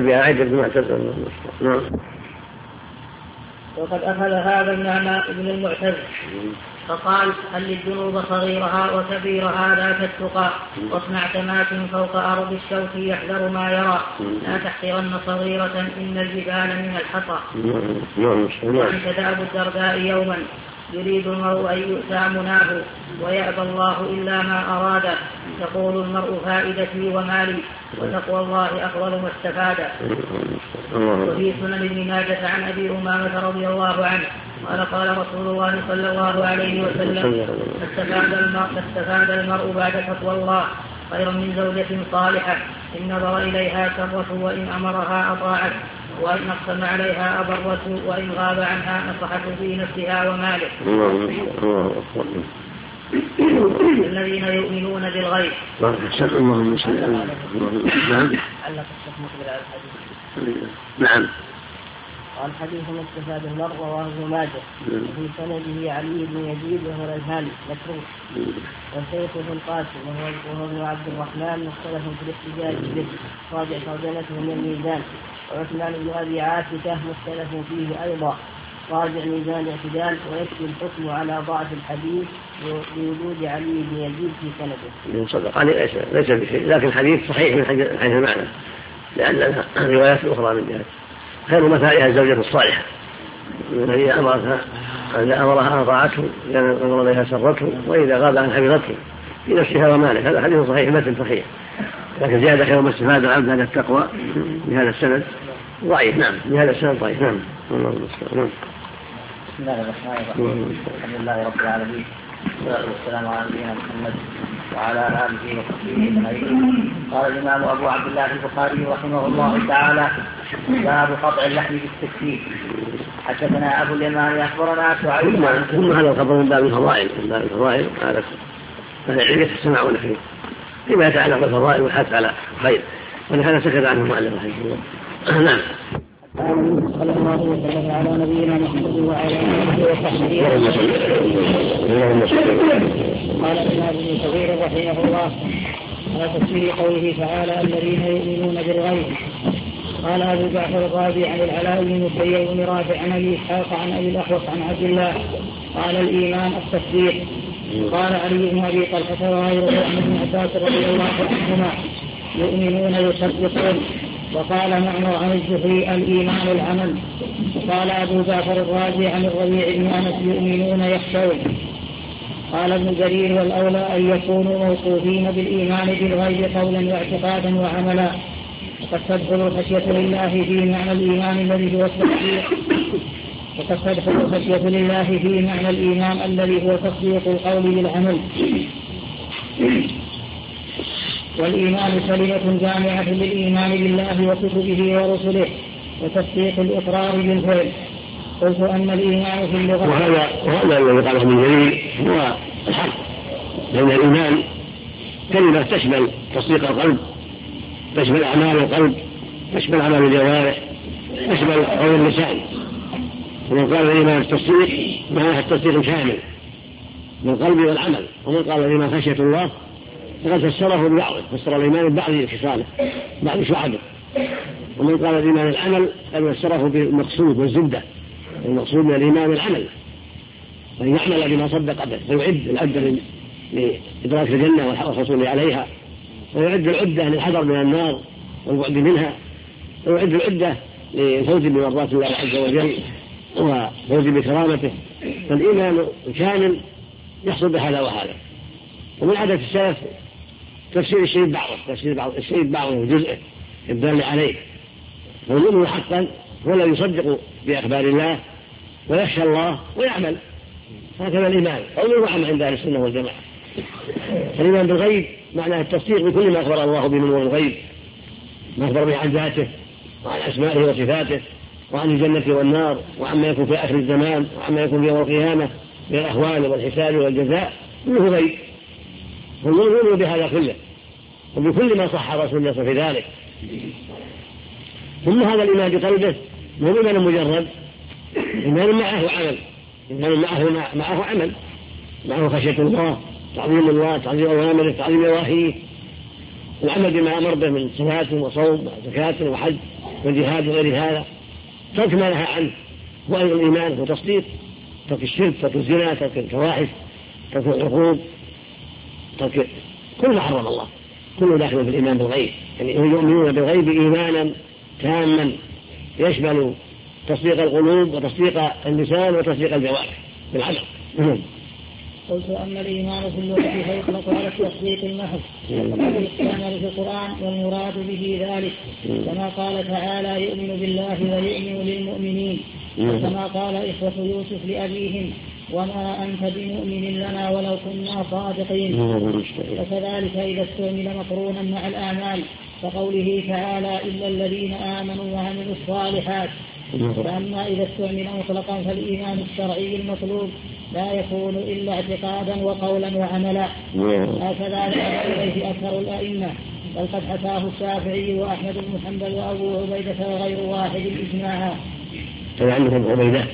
وقد أخذ هذا المعنى ابن المعتز فقال هل الذنوب صغيرها وكبيرها ذاك التقى واصنع كماش فوق أرض الشوك يحذر ما يرى لا تحقرن صغيرة إن الجبال من الحصى. وأنشد أبو الدرداء يوما يريد المرء أن يؤتى مناه ويأبى الله إلا ما أراد يقول المرء فائدتي ومالي وتقوى الله أفضل ما استفاد. وفي سنن ابن ماجه عن أبي أمامة رضي الله عنه قال رسول الله صلى الله عليه وسلم استفاد المرء بعد تقوى الله خيرا من زوجة صالحة إن نظر إليها سرته وإن أمرها أطاعت وإن أقسم عليها أبرته وإن غاب عنها نصحته في نفسها وماله. الذين يؤمنون بالغيب. نعم. قال حديث استفاد المرء وهو ماجه وفي سنده علي بن يزيد وهو الهاني متروك وشيخ بن قاسم وهو ابن عبد الرحمن مختلف في الاحتجاج به راجع ترجمته من الميزان. وعثمان بن أبي عاتكة مختلف فيه أيضا راجع ميزان الاعتدال ويكفي الحكم على ضعف الحديث لوجود علي بن يزيد في سنده. صدق عليه ليس بشيء لكن الحديث صحيح من حيث المعنى لأن لها روايات أخرى من جهة خير مثالها الزوجة الصالحة الذي أمرها أطاعته لأن نظر إليها سرته وإذا غاب عن حفظته في نفسها ومالك. هذا حديث صحيح متن صحيح، لكن زيادة خير ما استفاد العبد هذا التقوى بهذا السند ضعيف. نعم بهذا السند ضعيف. نعم. بسم الله الرحمن الرحيم. الحمد لله رب العالمين، والصلاة والسلام على نبينا محمد وعلى آله وصحبه أجمعين. قال الإمام أبو عبد الله البخاري رحمه الله تعالى: باب قطع اللحم بالتكفير. حدثنا أبو اليمان أخبرنا شعيب. ثم هذا الخبر من باب الفضائل، هذا العلم يتسمعون فيه فيما يتعلق بالفضائل والحث على الخير، ولهذا سكت عنه المؤلف رحمه الله. نعم. صلى الله وسلم على نبينا محمد وعلى اله وصحبه قال الإمام ابن كثير رحمه الله على تفسير قوله تعالى: الذين يؤمنون بالغيب. قال أبو جعفر الرازي عن العلاء بن مسيب بن رافع عن أبي إسحاق عن أبي الأحوص عن عبد الله قال: الإيمان التصديق. قال علي بن أبي طلحة وغيره عن ابن عباس رضي الله عنهما: يؤمنون يصدقون. وقال معمر عن الزهري: الإيمان العمل. وقال أبو جعفر الرازي عن الربيع بن أنس: يؤمنون يخشون. قال ابن جرير: والأولى أن يكونوا موصوفين بالإيمان بالغيب قولا واعتقادا وعملا، وقد تدخل الخشية لله في معنى الإيمان الذي هو التصديق، الذي هو تصديق القول بالعمل. والإيمان كلمة جامعة للإيمان بالله وكتبه ورسله وتصديق الإقرار بالفعل. قلت أن الإيمان في اللغة، وهذا الذي قاله ابن جرير هو الحق، لأن الإيمان كلمة تشمل تصديق القلب، تشمل أعمال القلب، تشمل أعمال الجوارح، تشمل قول اللسان. ومن قال الإيمان التصديق معناه التصديق شامل من القلب والعمل. ومن قال الإيمان خشية الله فقد فسره ببعضه، فسر الإيمان ببعض خصاله بعض شعبه. ومن قال الإيمان العمل قد فسره بالمقصود والزبدة. المقصود من الإيمان العمل، وأن يعمل بما صدق به، فيعد العدة لإدراك الجنة والحصول عليها، ويعد العدة للحذر من النار والبعد منها، ويعد العدة للفوز بمرضات الله عز وجل وفوز بكرامته. فالإيمان كامل يحصل بهذا وهذا. ومن عادة السلف تفسير الشيء بعضه، تفسير الشيء بعضه جزءه الدال عليه. والمؤمن حقا هو الذي يصدق بأخبار الله ويخشى الله ويعمل. هكذا الإيمان قول وعمل عند أهل السنة والجماعة. الإيمان بالغيب معناه التصديق بكل ما أخبر الله به من الغيب، ما أخبر به عن ذاته وعن أسمائه وصفاته وعن الجنة والنار وعما يكون في آخر الزمان وعما يكون في يوم القيامة من الأهوال والحساب والجزاء، كله غيب. والمؤمن بهذا كله وبكل ما صح رسول الله في ذلك. ثم هذا الإيمان بقلبه مو إيمان مجرد، إيمان معه عمل، إيمان معه عمل، معه خشية الله، تعظيم الله، تعظيم أوامره، تعظيم نواهيه، العمل بما أمر به من صلاة وصوم وزكاة وحج وجهاد وغير هذا، ترك ما نهى عنه هو أيضا الإيمان وتصديق، ترك الشرك، ترك الزنا، ترك الفواحش، ترك العقوق، ترك كل ما حرم الله، كله داخل في الإيمان بالغيب. يعني يؤمنون بالغيب إيمانا تاما يشمل تصديق القلوب وتصديق اللسان وتصديق الجوارح بالعمل. قلت أما الإيمان في اللغة فيطلق على التصديق المحض وقد استعمل في القرآن والمراد به ذلك، كما قال تعالى: يؤمن بالله ويؤمن للمؤمنين، وكما قال إخوة يوسف لأبيهم: وما أنت بمؤمن لنا ولو كنا صادقين. وكذلك إذا استعمل مقرونا مع الأعمال كقوله تعالى: إلا الذين آمنوا وعملوا الصالحات. فأما إذا استعمل مطلقا فالإيمان الشرعي المطلوب لا يكون إلا اعتقادا وقولا وعملا. هكذا ذهب إليه أكثر الأئمة، بل قد حكاه الشافعي وأحمد بن حنبل وأبو عبيدة وغير واحد إجماعا. عندهم عبيدة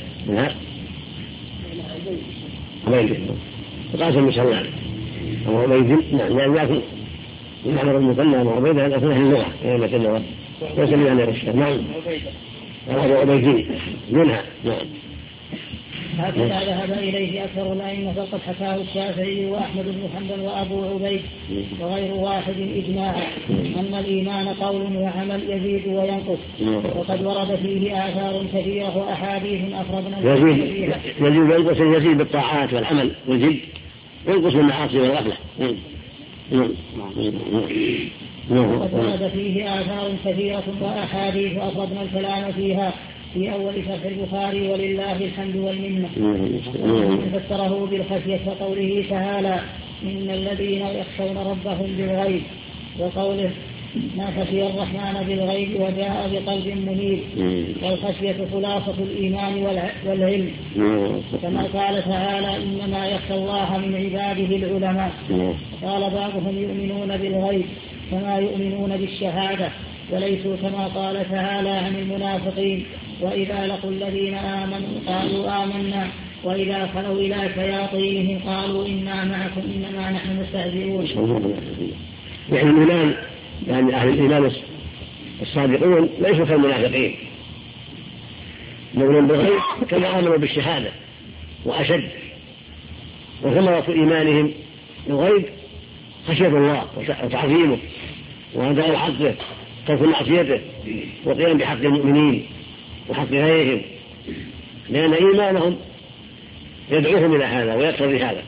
قاسم مسلم أو عبيد، نعم، لكن يعمر المثنى وعبيدة هذا في أهل اللغة مثلا ويسمي عن الشام. نعم، أبو عبيدين منها. نعم. هكذا ذهب إليه أكثر الأئمة، فقد حكاه الشافعي وأحمد بن حنبل وأبو عبيد وغير واحد إجماعا أن الإيمان قول وعمل يزيد وينقص، وقد ورد فيه آثار كثيرة وأحاديث أفردنا يزيد وينقص، يزيد بالطاعات والعمل والجد، وينقص بالمعاصي والغفلة. وقد ورد فيه آثار كثيرة وأحاديث أفضنا الكلام فيها في أول شرح البخاري ولله الحمد والمنة. فسره بالخشية كقوله تعالى إن الذين يخشون ربهم بالغيب، وقوله ما خشي الرحمن بالغيب وجاء بقلب منيب. والخشية خلاصة الإيمان والعلم، كما قال تعالى إنما يخشى الله من عباده العلماء. قال بعضهم يؤمنون بالغيب كما يؤمنون بالشهادة، وليسوا كما قال تعالى عن المنافقين وإذا لقوا الذين آمنوا قالوا آمنا وإذا خلوا إلى شياطينهم قالوا إنا معكم إنما نحن مستهزئون. يعني الإيمان، يعني أهل الإيمان الصادقون ليسوا كالمنافقين، يؤمنون بالغيب كما آمنوا بالشهادة وأشد، وثمرة إيمانهم بالغيب خشية الله وتعظيمه وأداء حقه ترك معصيته وقيام بحق المؤمنين وحق غيرهم، لأن إيمانهم يدعوهم إلى هذا ويقتضي هذا.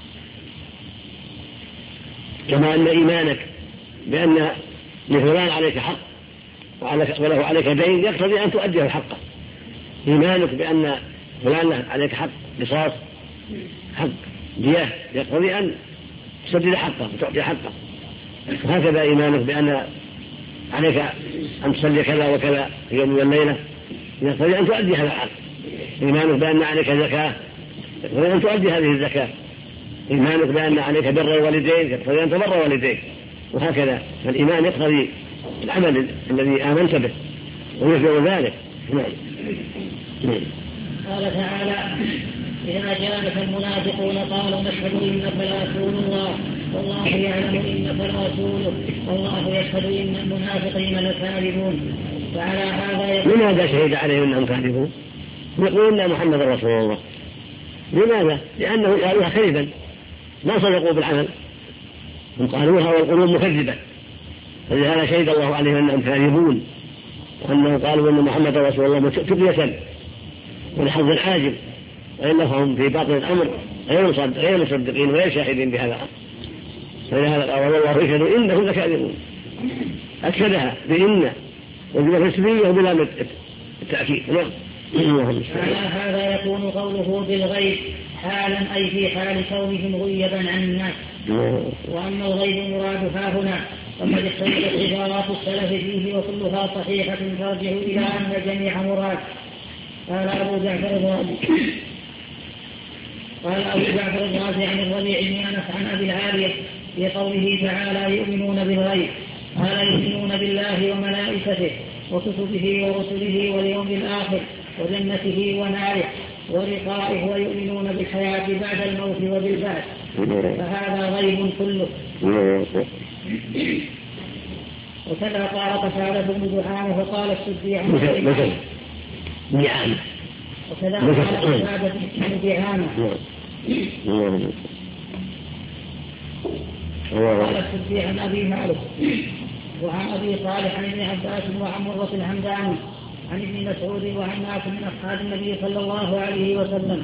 كما أن إيمانك بأن لفلان عليك حق وله عليك دين يقتضي أن تؤديه حقه. إيمانك بأن فلان عليك حق قصاص حق دية يقتضي أن تسدد حقه وتعطي حقه. وهكذا إيمانك بأن عليك أن تصلي كذا وكذا في يوم والليلة يقتضي أن تؤدي هذا الحق. إيمانك بأن عليك زكاة يقتضي أن تؤدي هذه الزكاة. إيمانك بأن عليك بر الوالدين يقتضي أن تبر والديك، وهكذا. فالإيمان يقتضي العمل الذي آمنت به ويشبه ذلك. قال تعالى إذا جاءك المنافقون قالوا نشهد إنك لرسول الله والله يعلم إنك لرسوله والله يشهد إن المنافقين لكاذبون. فعلى هذا لماذا شهد عليهم أنهم كاذبون؟ يقولون إن محمد رسول الله. لماذا؟ لأنهم قالوها كذبا ما صدقوا بالعمل، هم قالوها والقلوب مكذبة، فلهذا شهد الله عليهم أنهم كاذبون، وأنهم قالوا أن محمد رسول الله تقية ولحظ عاجل، وإلا فهم في باطن الأمر غير مصدقين وغير شاهدين بهذا. فلهذا قال والله يشهد إنهم لكاذبون، أكدها بإن وجب تسمية بلا التأكيد. على هذا يكون قوله بالغيب حالا أي في حال كونهم غيبا عن الناس. وأما الغيب مراد هنا وقد اختلفت عبارات السلف فيه وكلها صحيحة ترجع إلى أن جميع مراد. قال أبو جعفر الرازي عن الربيع بن أنس عن أبي العالية في قوله تعالى يؤمنون بالغيب قال يؤمنون بالله وملائكته وكتبه ورسله واليوم الآخر وجنته وناره ولقائه ويؤمنون بالحياة بعد الموت وبالبعث، فهذا غيب كله. وكذا قال قتادة بن دحامة وقال السدي عن وكذا قال قتادة بن دحامة وقال السدي عن أبي مالك وعن أبي صالح عن ابن عباس وعن مرة الحمداني عن ابن مسعود وعن ناس من أصحاب النبي صلى الله عليه وسلم.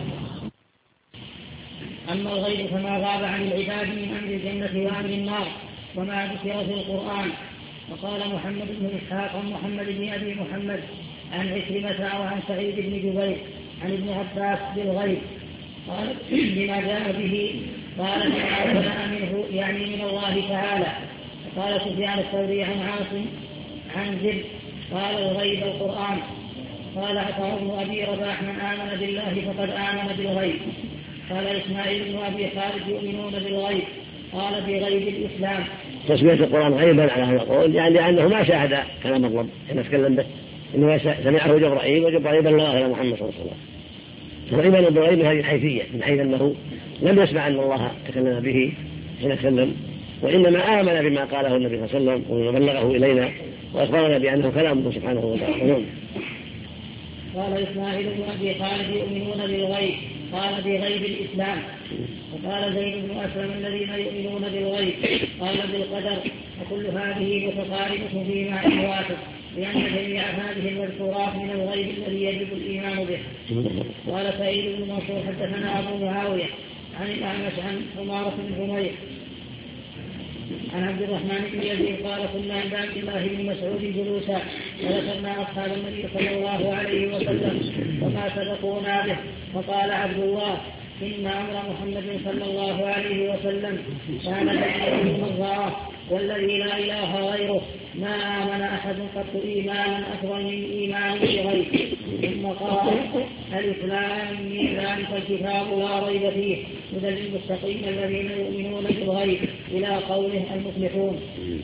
أما الغيب فما غاب عن العباد من أمر الجنة وأمر النار وما ذكر في القرآن. وقال محمد بن إسحاق عن محمد بن أبي محمد عن عكرمة أو عن سعيد بن جبير عن ابن عباس بالغيب قال بما جاء به قال ما منه يعني من الله تعالى. قال سفيان الثوري عن عاصم عن زر قال الغيب القرآن. قال عطاء بن أبي رباح من آمن بالله فقد آمن بالغيب. قال إسماعيل بن أبي خالد يؤمنون بالغيب قال بغيب الإسلام. تسمية القرآن غيبا على هذا القول يعني أنه ما شاهد كلام الرب حين تكلم به، إنه سمعه جبرائيل وجبرائيل بلغه إلى محمد صلى الله عليه وسلم. فالإيمان بالغيب هذه الحيثية من حيث أنه لم يسمع أن الله تكلم به حين تكلم، وإنما آمن بما قاله النبي صلى الله عليه وسلم وبلغه إلينا وأخبرنا بأنه كلامه سبحانه وتعالى. قال إسماعيل بن أبي خالد يؤمنون بالغيب قال بغيب الإسلام. وقال زيد بن أسلم الذين يؤمنون بالغيب قال بالقدر. وكل هذه متقاربة في معنى واحد لأن جميع هذه المذكورات من الغيب الذي يجب الإيمان به. قال سعيد بن منصور حدثنا أبو معاوية عن الأعمش عن عمارة بن حمير عن عبد الرحمن بن يزيد قال كنا عند عبد الله بن مسعود جلوسا فذكرنا أصحاب النبي صلى الله عليه وسلم وما سبقونا به فقال عبد الله إن أمر محمد صلى الله عليه وسلم كان بين من رآه والذي لا إله غيره ما آمن أحد قط إيمانا أكبر من إيمان بغيره. ثم قال الإسلام من ذلك الكتاب لا ريب فيه هدى للمتقين الذين يؤمنون بالغيب إلى قوله المفلحون.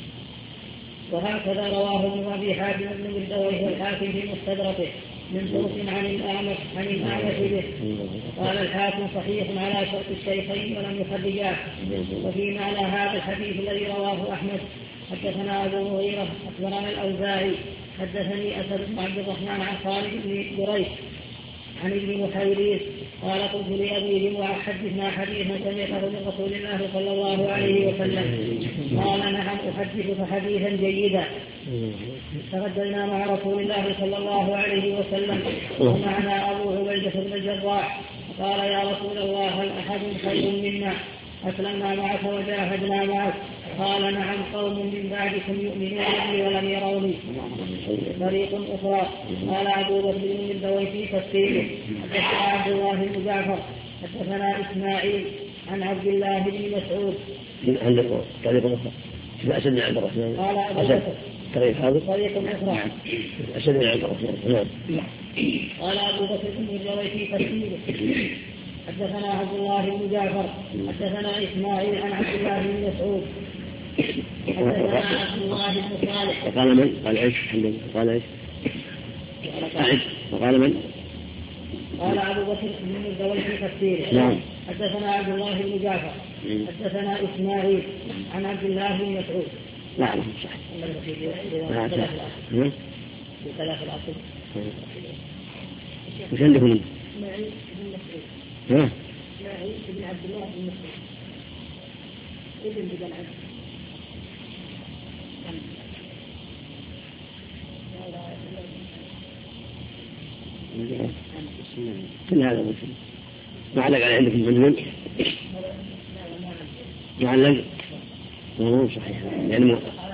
وهكذا رواه ابن أبي حاتم بن مردويه والحاكم في مستدركه من طرق عن الأعمش به. قال الحاكم صحيح على شرط الشيخين ولم يخرجاه. وفي معنى هذا الحديث الذي رواه أحمد حدثنا أبو مغيرة أخبرنا الأوزاعي حدثني أسد بن عبد الرحمن عن خالد بن دريس عن ابن محيريس قال قلت لأبي جمعة حدثنا حديثا سمعته من رسول الله صلى الله عليه وسلم قال نعم أحدثك حديثا جيدا. تغدينا مع رسول الله صلى الله عليه وسلم ومعنا أبو عبيدة بن الجراح قال يا رسول الله هل أحد خير منا أسلمنا معك وجاهدنا معك؟ قال نعم قوم من بعدكم يؤمنون بي ولم يروني. طريق أخرى قال أبو بكر بن الدوي في تفسيره حدثنا عبد الله بن جعفر حدثنا إسماعيل عن عبد الله بن مسعود. طريق أخرى أسد بن عبد الرحمن قال أبو بكر طريق أخرى أسد بن عبد الرحمن. قال أبو بكر بن الدوي في تفسيره حدثنا عبد الله بن جعفر حدثنا إسماعيل عن عبد الله بن مسعود حدثنا عبد الله بن صالح. وقال من؟ قال عيش قال عيش وقال من؟ قال أبو بكر بن الدوي في تفسيره. نعم. حدثنا عبد الله بن جعفر حدثنا إسماعيل عن عبد الله بن مسعود. نعم صحيح. بثلاث الأصل. وش عندكم؟ إسماعيل بن مسعود. إسماعيل بن عبد الله بن مسعود ابن بن عبد. كل هذا مسلم. ما علق على عندكم من ما علق مو صحيح يعني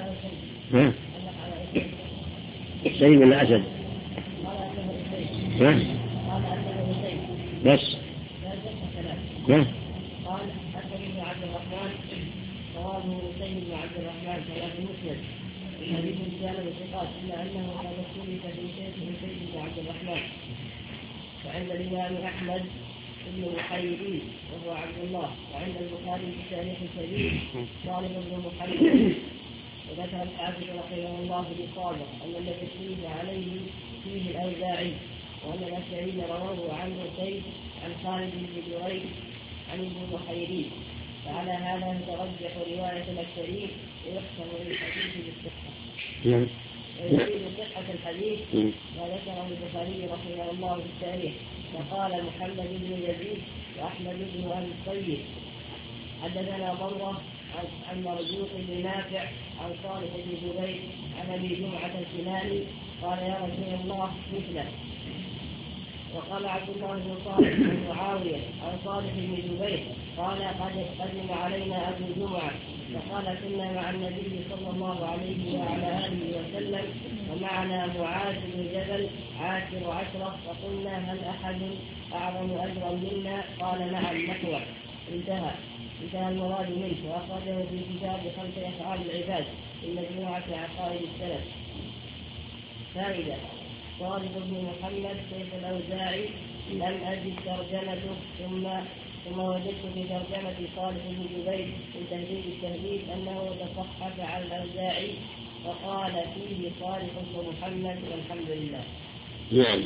سيد ولا أسد بس قال حدثني عبد الرحمن رواه سيد بن عبد الرحمن كلام مسلم الحديث كان بثقات الا انه قد اختلف في شيخه سيد بن عبد الرحمن. وعند الامام احمد بن محيريس وهو عبد الله. وعند البخاري في تاريخ الكبير طالب بن محمد. وذكر الحافظ رحمه الله بصادق ان الذي اختلف عليه فيه الاوزاعي وان الاشعري رواه عنه سيد عن خالد بن دريس عن ابن محيريس. فعلى هذا ترجح رواية الأشعري ويحكم للحديث بالصحة. ويريد صحة الحديث ما ذكره البخاري رحمه الله في التاريخ. وقال محمد بن يزيد وأحمد بن أبي الطيب حدثنا ضمرة عن مرزوق بن نافع عن صالح بن جبير عن أبي جمعة الكناني قال يا رسول الله مثله. وقال عبد الله بن صالح عن معاوية عن صالح بن جبير قال قد قدم علينا أبو جمعة فقال كنا مع النبي صلى الله عليه وعلى آله وسلم ومعنا معاذ بن جبل عاشر عشرة فقلنا هل أحد أعظم أجرا منا؟ قال نعم نحوه. انتهى المراد منه. وأخرجه في كتاب 5 أفعال العباد في مجموعة عقائد السلف. فائدة طالب بن محمد شيخ الأوزاعي لم أجد ترجمته ثم وجدت في ترجمة صالح بن جبير من تهذيب التهذيب أنه تصحف عن الأوزاعي وقال فيه صالح بن محمد والحمد لله. نعم.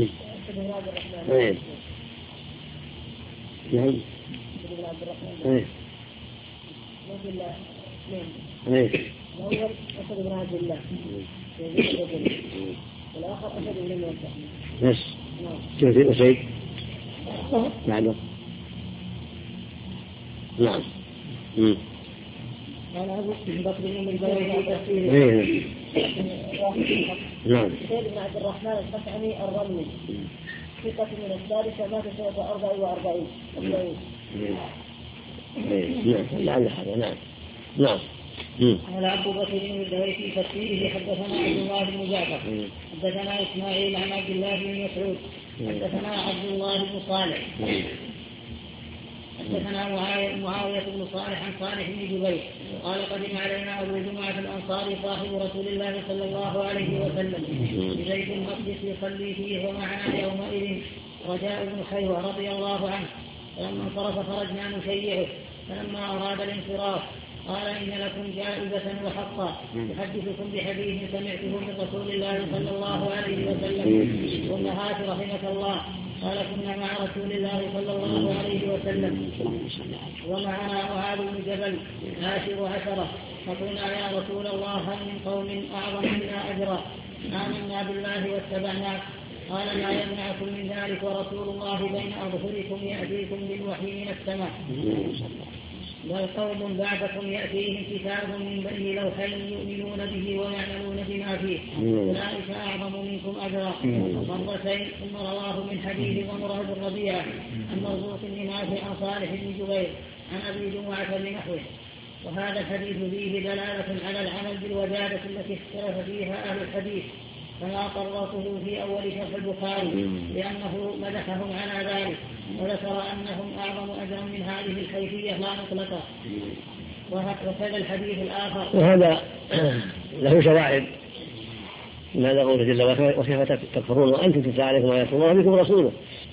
نعم. الأول أسد بن عبد الله والآخر أسد بن موسى. بس. كيف أسيد؟ نعم. نعم. قال أبو بكر بن البيضاء في تفسيره. نعم. سيد بن عبد الرحمن الخشعمي الرملي ثقة من الثالثة مات سنة 44. نعم. لعل هذا. نعم. قال عبد بكر بن الدوي في تفسيره حدثنا عبد الله بن جعفر حدثنا اسماعيل عن عبد الله بن مسعود حدثنا عبد الله بن صالح حدثنا معاوية بن صالح عن صالح بن جبير قال قدم علينا أبو جمعة الأنصاري صاحب رسول الله صلى الله عليه وسلم ببيت المقدس يصلي فيه ومعنا يومئذ رجاء بن خيوة رضي الله عنه. فلما انصرف خرجنا نشيعه فلما أراد الانصراف قال إن لكم جائزة وحقا أحدثكم بحديث سمعته من رسول الله صلى الله عليه وسلم أمهات رحمك الله. قال كنا مع رسول الله صلى الله عليه وسلم ومعنا معاذ بن جبل 10 فقلنا يا رسول الله هل من قوم أعظم منا أجرا آمنا بالله واتبعناك. قال ما يمنعكم من ذلك ورسول الله بين أظهركم يأتيكم بالوحي من السماء بل قوم بعدكم يأتيهم كتاب من بين لوحين يؤمنون به ويعملون بما فيه أولئك أعظم منكم أجرا مرتين. ثم رواه من حديث ضمرة بن ربيعة عن مرزوق بن نافع عن صالح بن جبير عن أبي جمعة بنحوه. وهذا الحديث فيه دلالة على العمل بالوجادة التي اختلف فيها أهل الحديث فما قررته في أول شرح البخاري لأنه مدحهم على ذلك وذكر أنهم أعظم أجرا من هذه الحيثية لا مطلقة. وكذا الحديث الآخر وهذا له شواهد من هذا قوله جل وعلا وكيف تكفرون وأنتم تتلى عليكم آيات الله بكم رسوله،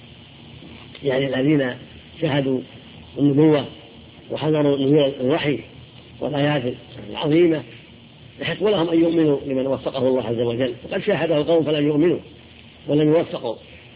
يعني الذين شهدوا النبوة وحضروا نزول الوحي والآيات العظيمة يحق لهم أن يؤمنوا لمن وفقه الله عز وجل. وقد شاهده قوم فلم يؤمنوا ولم يوفقوا،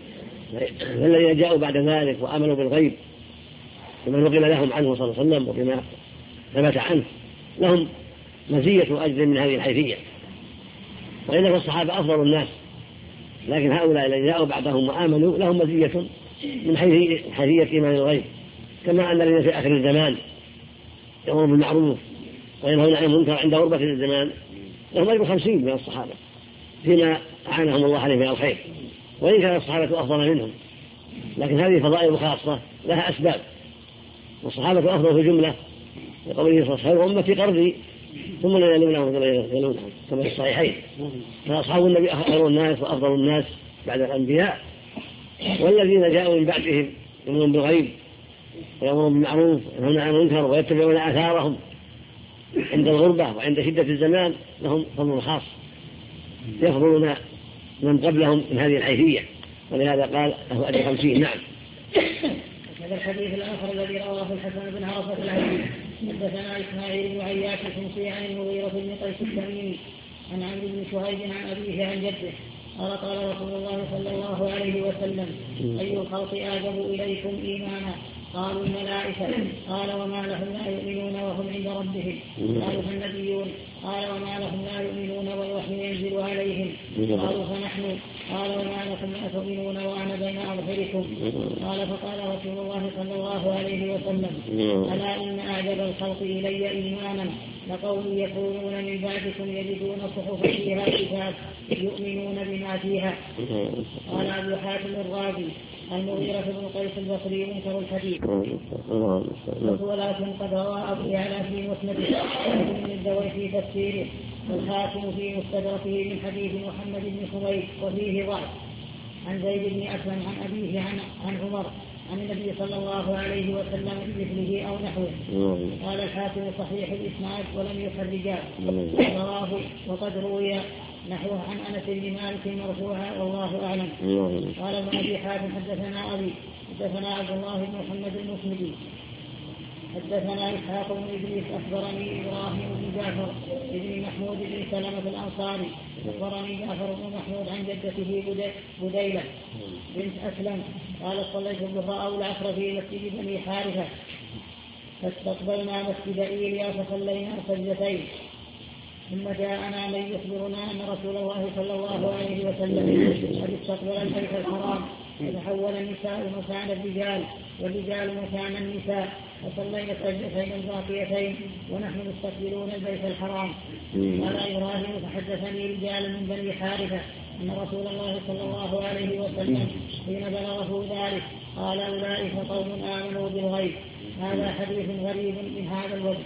فالذين جاءوا بعد ذلك وآمنوا بالغيب بما نقل لهم عنه صلى الله عليه وسلم وبما ثبت عنه لهم مزية أجر من هذه الحيثية. وإلا فالصحابة أفضل الناس، لكن هؤلاء الذين جاءوا بعدهم وآمنوا لهم مزية من حيثية إيمان الغيب، كما أن الذين في آخر الزمان يأمرون بالمعروف وينهون عن المنكر عند غربة الزمان لهم أجر 50 من الصحابة فيما أعانهم الله عليه من الخير، وإن كان الصحابة أفضل منهم، لكن هذه فضائل خاصة لها أسباب. والصحابة أفضل في جملة لقوله صلى الله عليه وسلم أمتي قرني ثم لا يلونهم كما في الصحيحين. فأصحاب النبي خير الناس وأفضل الناس بعد الأنبياء، والذين جاءوا من بعدهم يؤمنون بالغيب ويأمرون بالمعروف وينهون عن المنكر ويتبعون آثارهم عند الغربة وعند شدة الزمان لهم فضل خاص يفضلون من قبلهم من هذه الحيثية، ولهذا قال له أجر 50. نعم. هذا الحديث الآخر الذي رواه الحسن بن عرفة العزيز حدثنا إسماعيل بن عياش الشمسي عن المغيرة بن قيس التميمي عن عمرو بن شهيد عن أبيه عن جده قال قال رسول الله صلى الله عليه وسلم أي الخلق أعجب إليكم إيمانا؟ قالوا الملائكة. قال وما لهم لا يؤمنون وهم عند ربهم؟ قالوا فالنبيون. قال وما لهم لا يؤمنون والوحي ينزل عليهم؟ قالوا فنحن. قال وما لكم لا تؤمنون وأنا بين أظهركم؟ قال فقال رسول الله صلى الله عليه وسلم ألا إن أعجب الخلق إلي إيمانا لقوم يكونون من بعدكم يجدون صحفا فيها كتاب يؤمنون بما فيها. قال أبو حاتم الرازي المغيرة بن قيس البصري منكر الحديث ولكن قد روى أبو يعلى في مسنده وابن الدوي في تفسيره والحاكم في مستدركه من حديث محمد بن حميد وفيه ضعف عن زيد بن أسلم عن أبيه عن عمر عن النبي صلى الله عليه وسلم بمثله أو نحوه. قال الحاكم صحيح الإسناد ولم يخرجاه رواه وقد روي نحوه عن أنس بن مالك مرفوعا والله أعلم. قال ابن أبي حاتم حدثنا أبي حدثنا عبد الله بن محمد المسندي حدثنا إسحاق بن إدريس أخبرني إبراهيم بن جعفر بن محمود بن سلمة الأنصاري أخبرني جعفر بن محمود عن جدته بديلة بنت أسلم قال صليت الظهر أو العصر في مسجد بني حارثة فاستقبلنا مسجد إيليا فصلينا سجدتين ثم جاءنا من يخبرنا أن رسول الله صلى الله عليه وسلم قد استقبل البيت الحرام فتحول النساء مكان الرجال والرجال مكان النساء وصلينا سجدتين الباقيتين ونحن مستقبلون البيت الحرام. قال إبراهيم فحدثني رجال من بني حارثة أن رسول الله صلى الله عليه وسلم حين بلغه ذلك قال أولئك قوم آمنوا بالغيب هذا حديث غريب من هذا الوجه.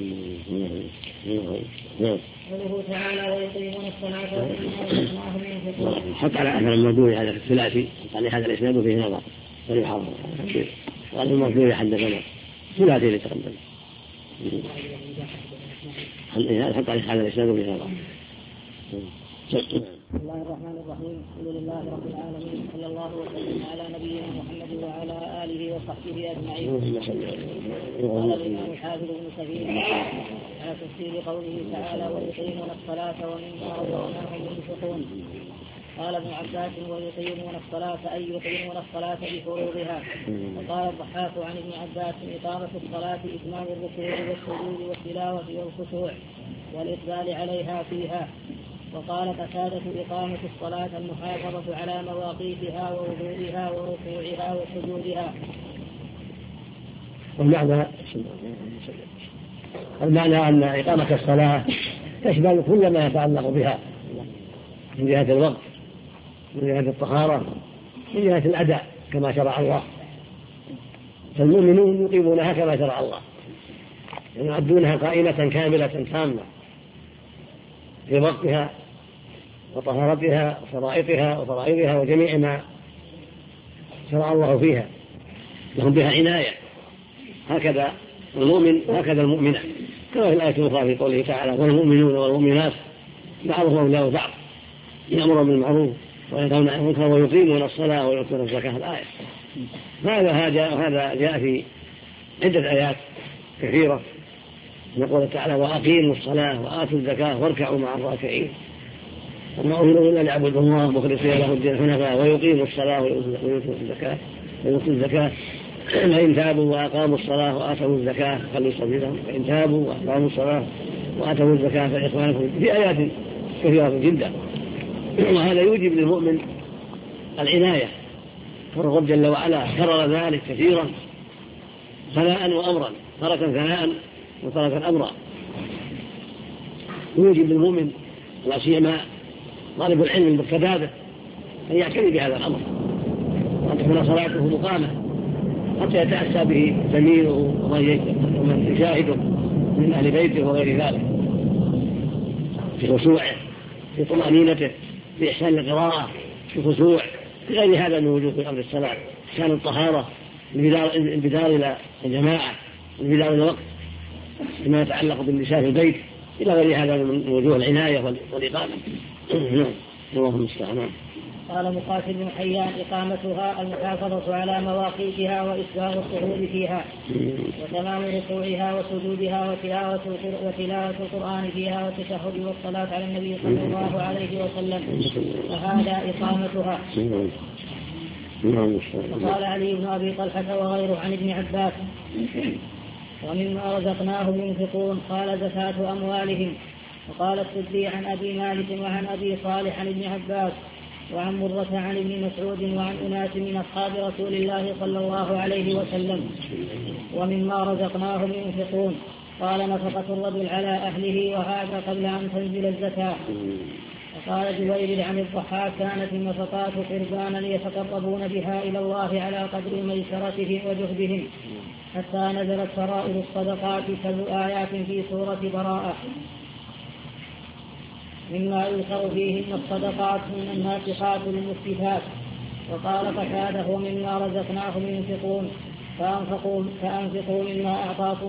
قوله تعالى ويقيمون الصلاة ومما رزقناهم ينفقون. حط على أثر المردود هذا الثلاثي قال هذا الإسناد فيه نظر فليحافظ قال المردود حدثنا ثلاثي اللي تقدم حط على هذا الإسناد فيه نظر. بسم الله الرحمن الرحيم. الحمد لله رب العالمين صلى الله وسلم على نبينا محمد وعلى آله وصحبه أجمعين. قال الإمام الحافظ ابن كثير على تفسير قوله تعالى ويقيمون الصلاة ومما رزقناهم ينفقون. قال ابن عباس ويقيمون الصلاة أي يقيمون الصلاة بفروضها. وقال الضحاك عن ابن عباس إقامة الصلاة إتمام الركوع والسجود والتلاوة والخشوع والإقبال عليها فيها. وقال قتادة إقامة الصلاة المحافظة على مواقيتها ووضوئها وركوعها وسجودها. المعنى أن إقامة الصلاة تشمل كل ما يتعلق بها من جهة الوقت من جهة الطهارة من جهة الأداء كما شرع الله. فالمؤمنون يقيمونها كما شرع الله يعدونها قائمة كاملة تامة في وقتها وطهارتها وشرائطها وفرائضها وجميع ما شرع الله فيها لهم بها عناية. هكذا المؤمن هكذا المؤمنة كما في الآية الأخرى في قوله تعالى والمؤمنون والمؤمنات بعضهم أولياء بعض يأمرون بالمعروف وينهون عن المنكر ويقيمون الصلاة ويؤتون الزكاة. الآية هذا جاء في عدة آيات كثيرة يقول تعالى وأقيموا الصلاة وآتوا الزكاة واركعوا مع الراكعين وما أمروا إلا ليعبدوا الله مخلصين له الدين حنفاء ويقيموا الصلاة ويؤتوا الزكاة فإن تابوا وأقاموا الصلاة وآتوا الزكاة خلوا سبيلهم فإن تابوا وأقاموا الصلاة وآتوا الزكاة فإخوانكم في آيات كثيرة جدا. وهذا يوجب للمؤمن العناية فالرب جل وعلا كرر ذلك كثيرا ثناء وأمرا ترك ثناء وترك أمرا. يوجب للمؤمن لا سيما طالب العلم المرتدى أن يعتني بهذا الأمر وأن تكون صلاته مقامة حتى يتأسى به زميله ومن يشاهده من أهل بيته وغير ذلك في خشوعه في طمأنينته في إحسان القراءة في خشوع في غير هذا من وجوه أمر الصلاة إحسان الطهارة الانبدار إلى الجماعة الانبدار إلى الوقت بما يتعلق بالنساء في البيت إلى غير هذا من وجوه العناية والإقامة. اللهم المستعان. قال مقاتل بن حيان إقامتها المحافظة على مواقيتها وإسباغ الصعود فيها وتمام ركوعها وسجودها وتلاوة القرآن فيها والتشهد والصلاة على النبي صلى الله عليه وسلم فهذا إقامتها. وقال علي بن أبي طلحة وغيره عن ابن عباس ومما رزقناهم ينفقون قال زكاة أموالهم. وقال السدي عن أبي مالك وعن أبي صالح عن ابن عباس وعن مرة عن ابن مسعود وعن أناس من أصحاب رسول الله صلى الله عليه وسلم ومما رزقناهم ينفقون. قال نفقة الرجل على أهله وهذا قبل أن تنزل الزكاة. وقال جويريد عن الضحاك كانت النفقات قربانا يتقربون بها إلى الله على قدر ميسرتهم وجهدهم حتى نزلت فرائض الصدقات سبع آيات في سورة براءة مما يذكر فيهن الصدقات من الناسخات للمفتفات. وقال قتادة ومما رزقناهم ينفقون فأنفقوا مما أعطاكم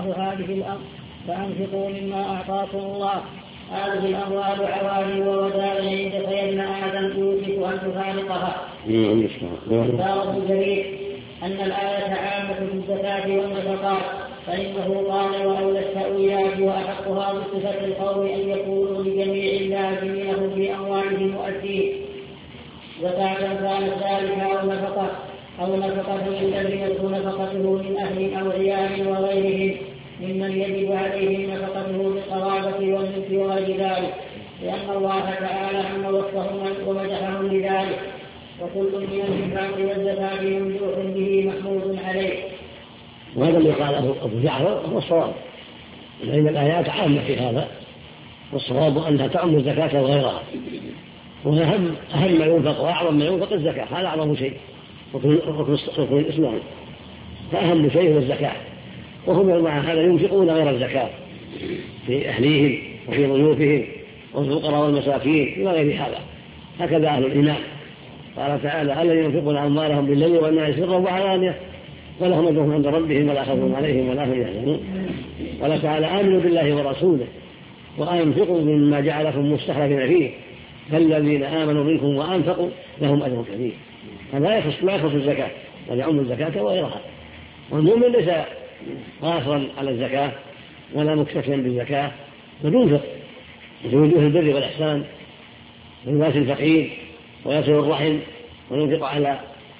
الله هذه الأموال عواني وودائع عندك يا ابن آدم يوشك أن تفارقها. دار الجرير أن الآية عامة في الزكاة والنفقات فإنه قال وأولت إياه وأحقها بصفة القوم أن يقولوا لجميع اللازمين في أموالهم مؤدين زكاة كانت ذلك أو نفقة يلزمه نفقته من أهل أو عيال وغيرهم ممن يجب عليهم نفقته بالقرابة والملك وغير ذلك لأن الله تعالى عم وصفهم ومدحهم بذلك وكل من الإنفاق والزكاة ممدوح به محمود عليه. وهذا اللي قاله أبو جعفر هو الصواب لأن الآيات عامة في هذا والصواب أنها تعم الزكاة وغيرها وأهم ما ينفق وأعظم ما ينفق الزكاة هذا أعظم شيء ركن الإسلام فأهم شيء هو الزكاة وهم مع هذا ينفقون غير الزكاة في أهليهم وفي ضيوفهم والفقراء والمساكين إلى غير هذا. هكذا أهل الإيمان. قال تعالى الذين ينفقون أموالهم بالليل والنهار سرا وعلانية ولهم أجرهم عند ربهم ولا خوف عليهم ولا هم يحزنون. قال تعالى آمنوا بالله ورسوله وأنفقوا مما جعلكم مستخلفين فيه فالذين آمنوا منكم وأنفقوا لهم أجر كبير. هذا لا يخص الزكاة بل يعم الزكاة وغيرها. والمؤمن ليس قاصرا على الزكاة ولا مكتفيا بالزكاة بل ينفق في وجوه البر والإحسان ويواسي الفقير ويصل الرحم وينفق على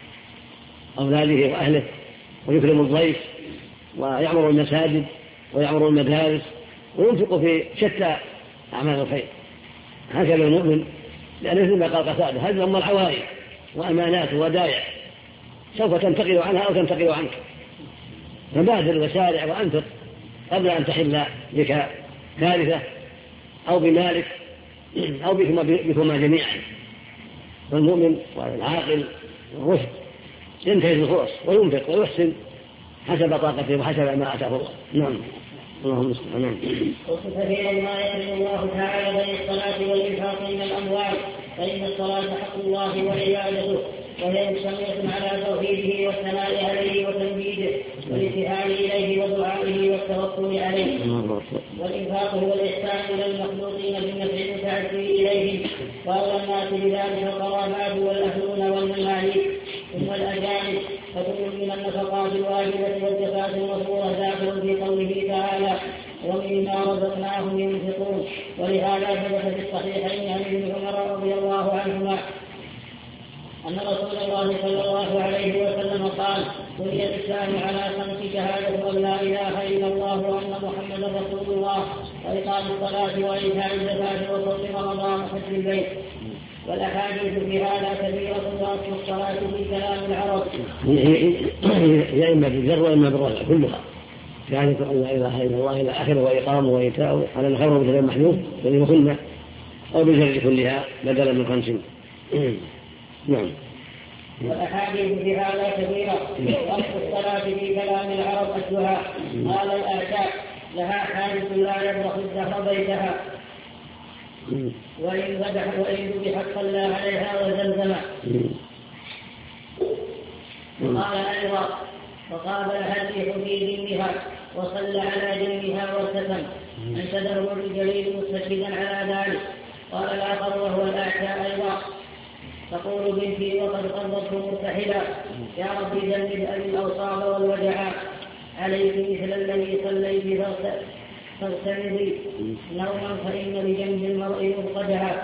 أولاده وأهله ويكرم الضيف ويعمر المساجد ويعمر المدارس وينفق في شتى أعمال الخير. هكذا المؤمن لأنه مثل ما قال قتادة هذه أم العوائد وأمانات ودائع سوف تنتقل عنها أو تنتقل عنك فبادر وسارع وأنفق قبل أن تحل بك كارثة أو بمالك أو بكما جميعا. والمؤمن والعاقل والرشد ينتهز الفرص وينفق ويحسن حسب طاقته وحسب ما آتاه الله. نعم. اللهم صل على وصف في ما يكرم الله تعالى بين الصلاة والإنفاق من الأموال فإن الصلاة حق الله وعبادته وهي مشتملة على توحيده والثناء عليه وتمجيده والابتهال إليه ودعائه والتوكل عليه. والإنفاق هو الإحسان إلى المخلوقين بالنفع المتعدي إليهم وأولى الناس بذلك القرابات والأهلون والمماليك ثم الأجانب فكل من النفقات الواجبة والزكاة المفروضة داخل في قوله تعالى ومما رزقناهم ينفقون. ولهذا ثبت في الصحيحين عن ابن عمر رضي الله عنهما أن رسول الله صلى الله عليه وسلم قال بني الإسلام على 5 شهادة أن لا إله إلا الله وأن محمدا رسول الله وإقام الصلاة وإيتاء الزكاة وصوم رمضان وحج البيت. والأحاديث في هذا كثيرة وأصل الصلاة في كلام العرب هي إما بالجر وإما بالرفع كلها شهادة أن لا إله إلا الله إلى آخره وإقامه وإيتاء على الخبر مثل المحذوف الذي كنا أو بالجر كلها بدلا من 5. نعم. والأحاديث في هذا كثيرة وأصل الصلاة في كلام العرب الدعاء. قال الآتاء لها حادث لا يبرح الدهر بيتها وإن ذبح صلى عليها وزمزم. وقال أيضا وقابل الريح في جنبها وصلى على جنبها وارتسم انتدره الجليل مستشهدا على ذلك. قال الآخر وهو الآتاء أيضا تقول بنتي وقد قربت مرتحلا يا رب جنب أبي الأوصاب والوجعاء عليك مثل الذي صليت فاغتنبي نوما فإن بجنب المرء مضطجعا.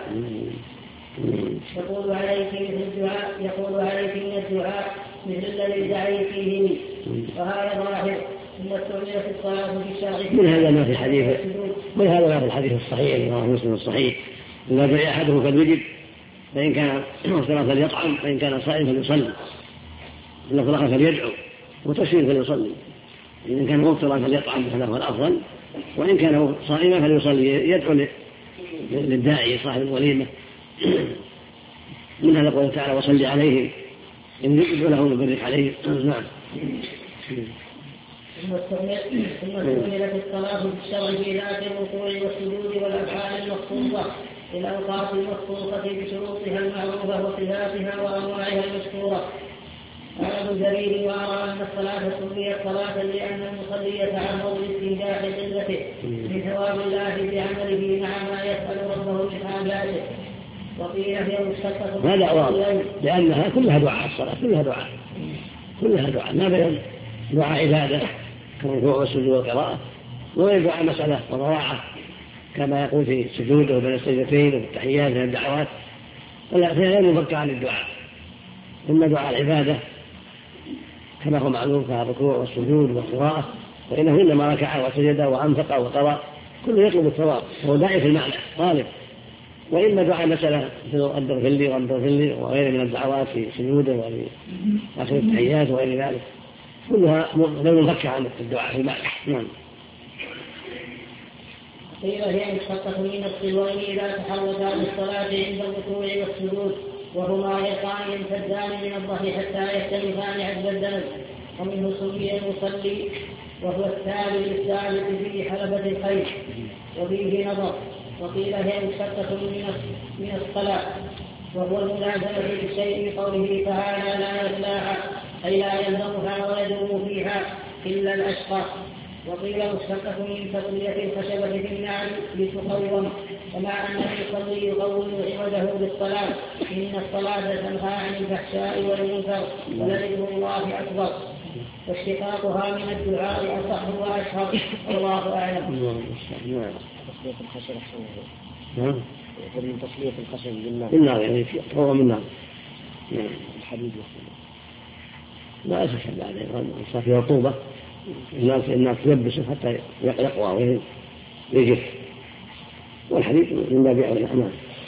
يقول عليك من الدعاء مثل الذي دعيت فيه وهذا ظاهر. ثم استعملت الصلاة في الشرع من هذا ما في الحديث الصحيح رواه مسلم الصحيح إذا دعي أحدهم فليجب فإن كان صلاة فليطعم فإن كان صائم فليصلي إن صلاة فليدعو وتشريف فليصلي إن كان مفطرا فليطعم هذا هو الأفضل وإن كان صائما فليصلي يدعو للداعي صاحب الوليمة. من هذا قوله تعالى وصلي عليهم إن يدعو لهم وبرك عليهم. نعم. ثم استعملت الصلاة في الشرع في ذات الركوع والسجود والأفعال المخصوصة في الأوقات المخصوصة بشروطها المعروفة وصفاتها وأنواعها المشهورة. قال ابن جرير وأرى أن الصلاة سميت صلاة لأن المصلي يتعرض لاستنجاح قلته بثواب الله بعمله مع ما يسأل ربه من حاجاته. وقيل هي مشتقة هذا واضح لأنها كلها دعاء. الصلاة كلها دعاء ما بين دعاء عبادة كالركوع والسجود والقراءة وغير دعاء مسألة وضواعة كما يقول في السجود وبين السجدتين وفي التحيات من الدعوات. ولا لا ينفك عن الدعاء إما دعاء العبادة كما هو معلوم كالركوع والسجود والقراءة فإنه إنما ركع وسجد وأنفق وقرأ كله يطلب الثواب هو داعي في المعنى طالب. وإما دعاء مسألة رب اغفر لي وغيره من الدعوات في سجوده وفي آخر التحيات وغير ذلك كلها لا ينفك عن الدعاء في المعنى. نعم. قيل هي مشتقة من الصلوين إذا تحركا بالصلاة عند الركوع والسجود وهما يقعان يمتدان من الظهر حتى يختلفان عند الدم ومنه سمي المصلي وهو التالي للثالث في حلبة الخيل. وفيه نظر، وقيل هي مشتقة من الصلاة، وهو الملازمة للشيء بقوله تعالى لا يصلاها أي لا يلزمها ويدوم فيها إلا الأشقى. وقيل مشتقة من تقوية الخشبة في النار لتقوم، ومع أن المصلي يقوم عوده بالصلاة إن الصلاة تنهى عن الفحشاء والمنكر ولذكر الله أكبر، واشتقاقها من الدعاء أصح وأشهر، والله أعلم. تصلية الخشب نعم. من تصلية الخشب بالنار يعني هو من نار. الحديد لا أسف بعد صار فيها رطوبة الناس تلبسه حتى يقوى ويجف، والحديث من باب أولى. نعم.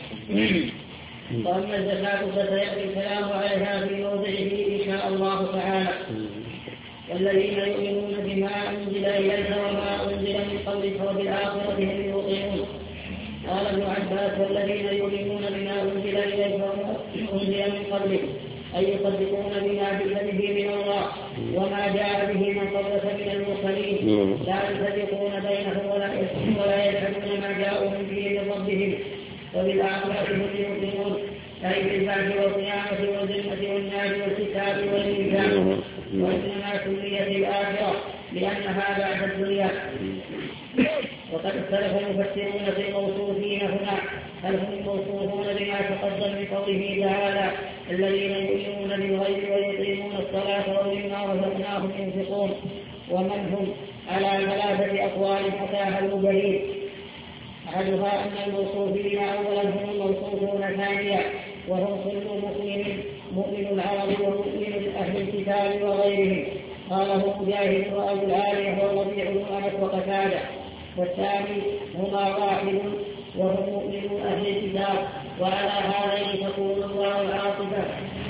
وأما الزكاة فسيأتي الكلام عليها في موضعه إن شاء الله تعالى. والذين يؤمنون بما أنزل إليك وما أنزل من قبلك وبالآخرة هم يوقنون. قال ابن عباس والذين يؤمنون بما أنزل إليك وما أنزل من قبلك أي يصدقون بما جاء به من الله وما جاء به من قبلك من المرسلين، لا يفرقون بينهم ولا يجحدون ما جاءوا به من ربهم، وبالآخرة هم يوقنون أي بالبعث والقيامة والجنة والنار والكتاب والميزان. وإنما سميت الآخرة لأنها بعد الدنيا. وقد اختلف المفسرون في الموصوفين هنا، هل هم الموصوفون بما تقدم من قوله تعالى الذين يؤمنون بالغيب ويقيمون الصلاة ومما رزقناهم ينفقون، ومن هم على ثلاثة أقوال أتاها المبين. أحدها أن الموصوفين أولا هم الموصوفون ثانيا، وهم كل مؤمن العرب ومؤمن أهل الكتاب وغيرهم. قاله مجاهد وأبو العالية والربيع بن أنس وقتادة. والثاني هما واحد وهم مؤمن أهل الكتاب، وعلى هذين تكون الله عاطفة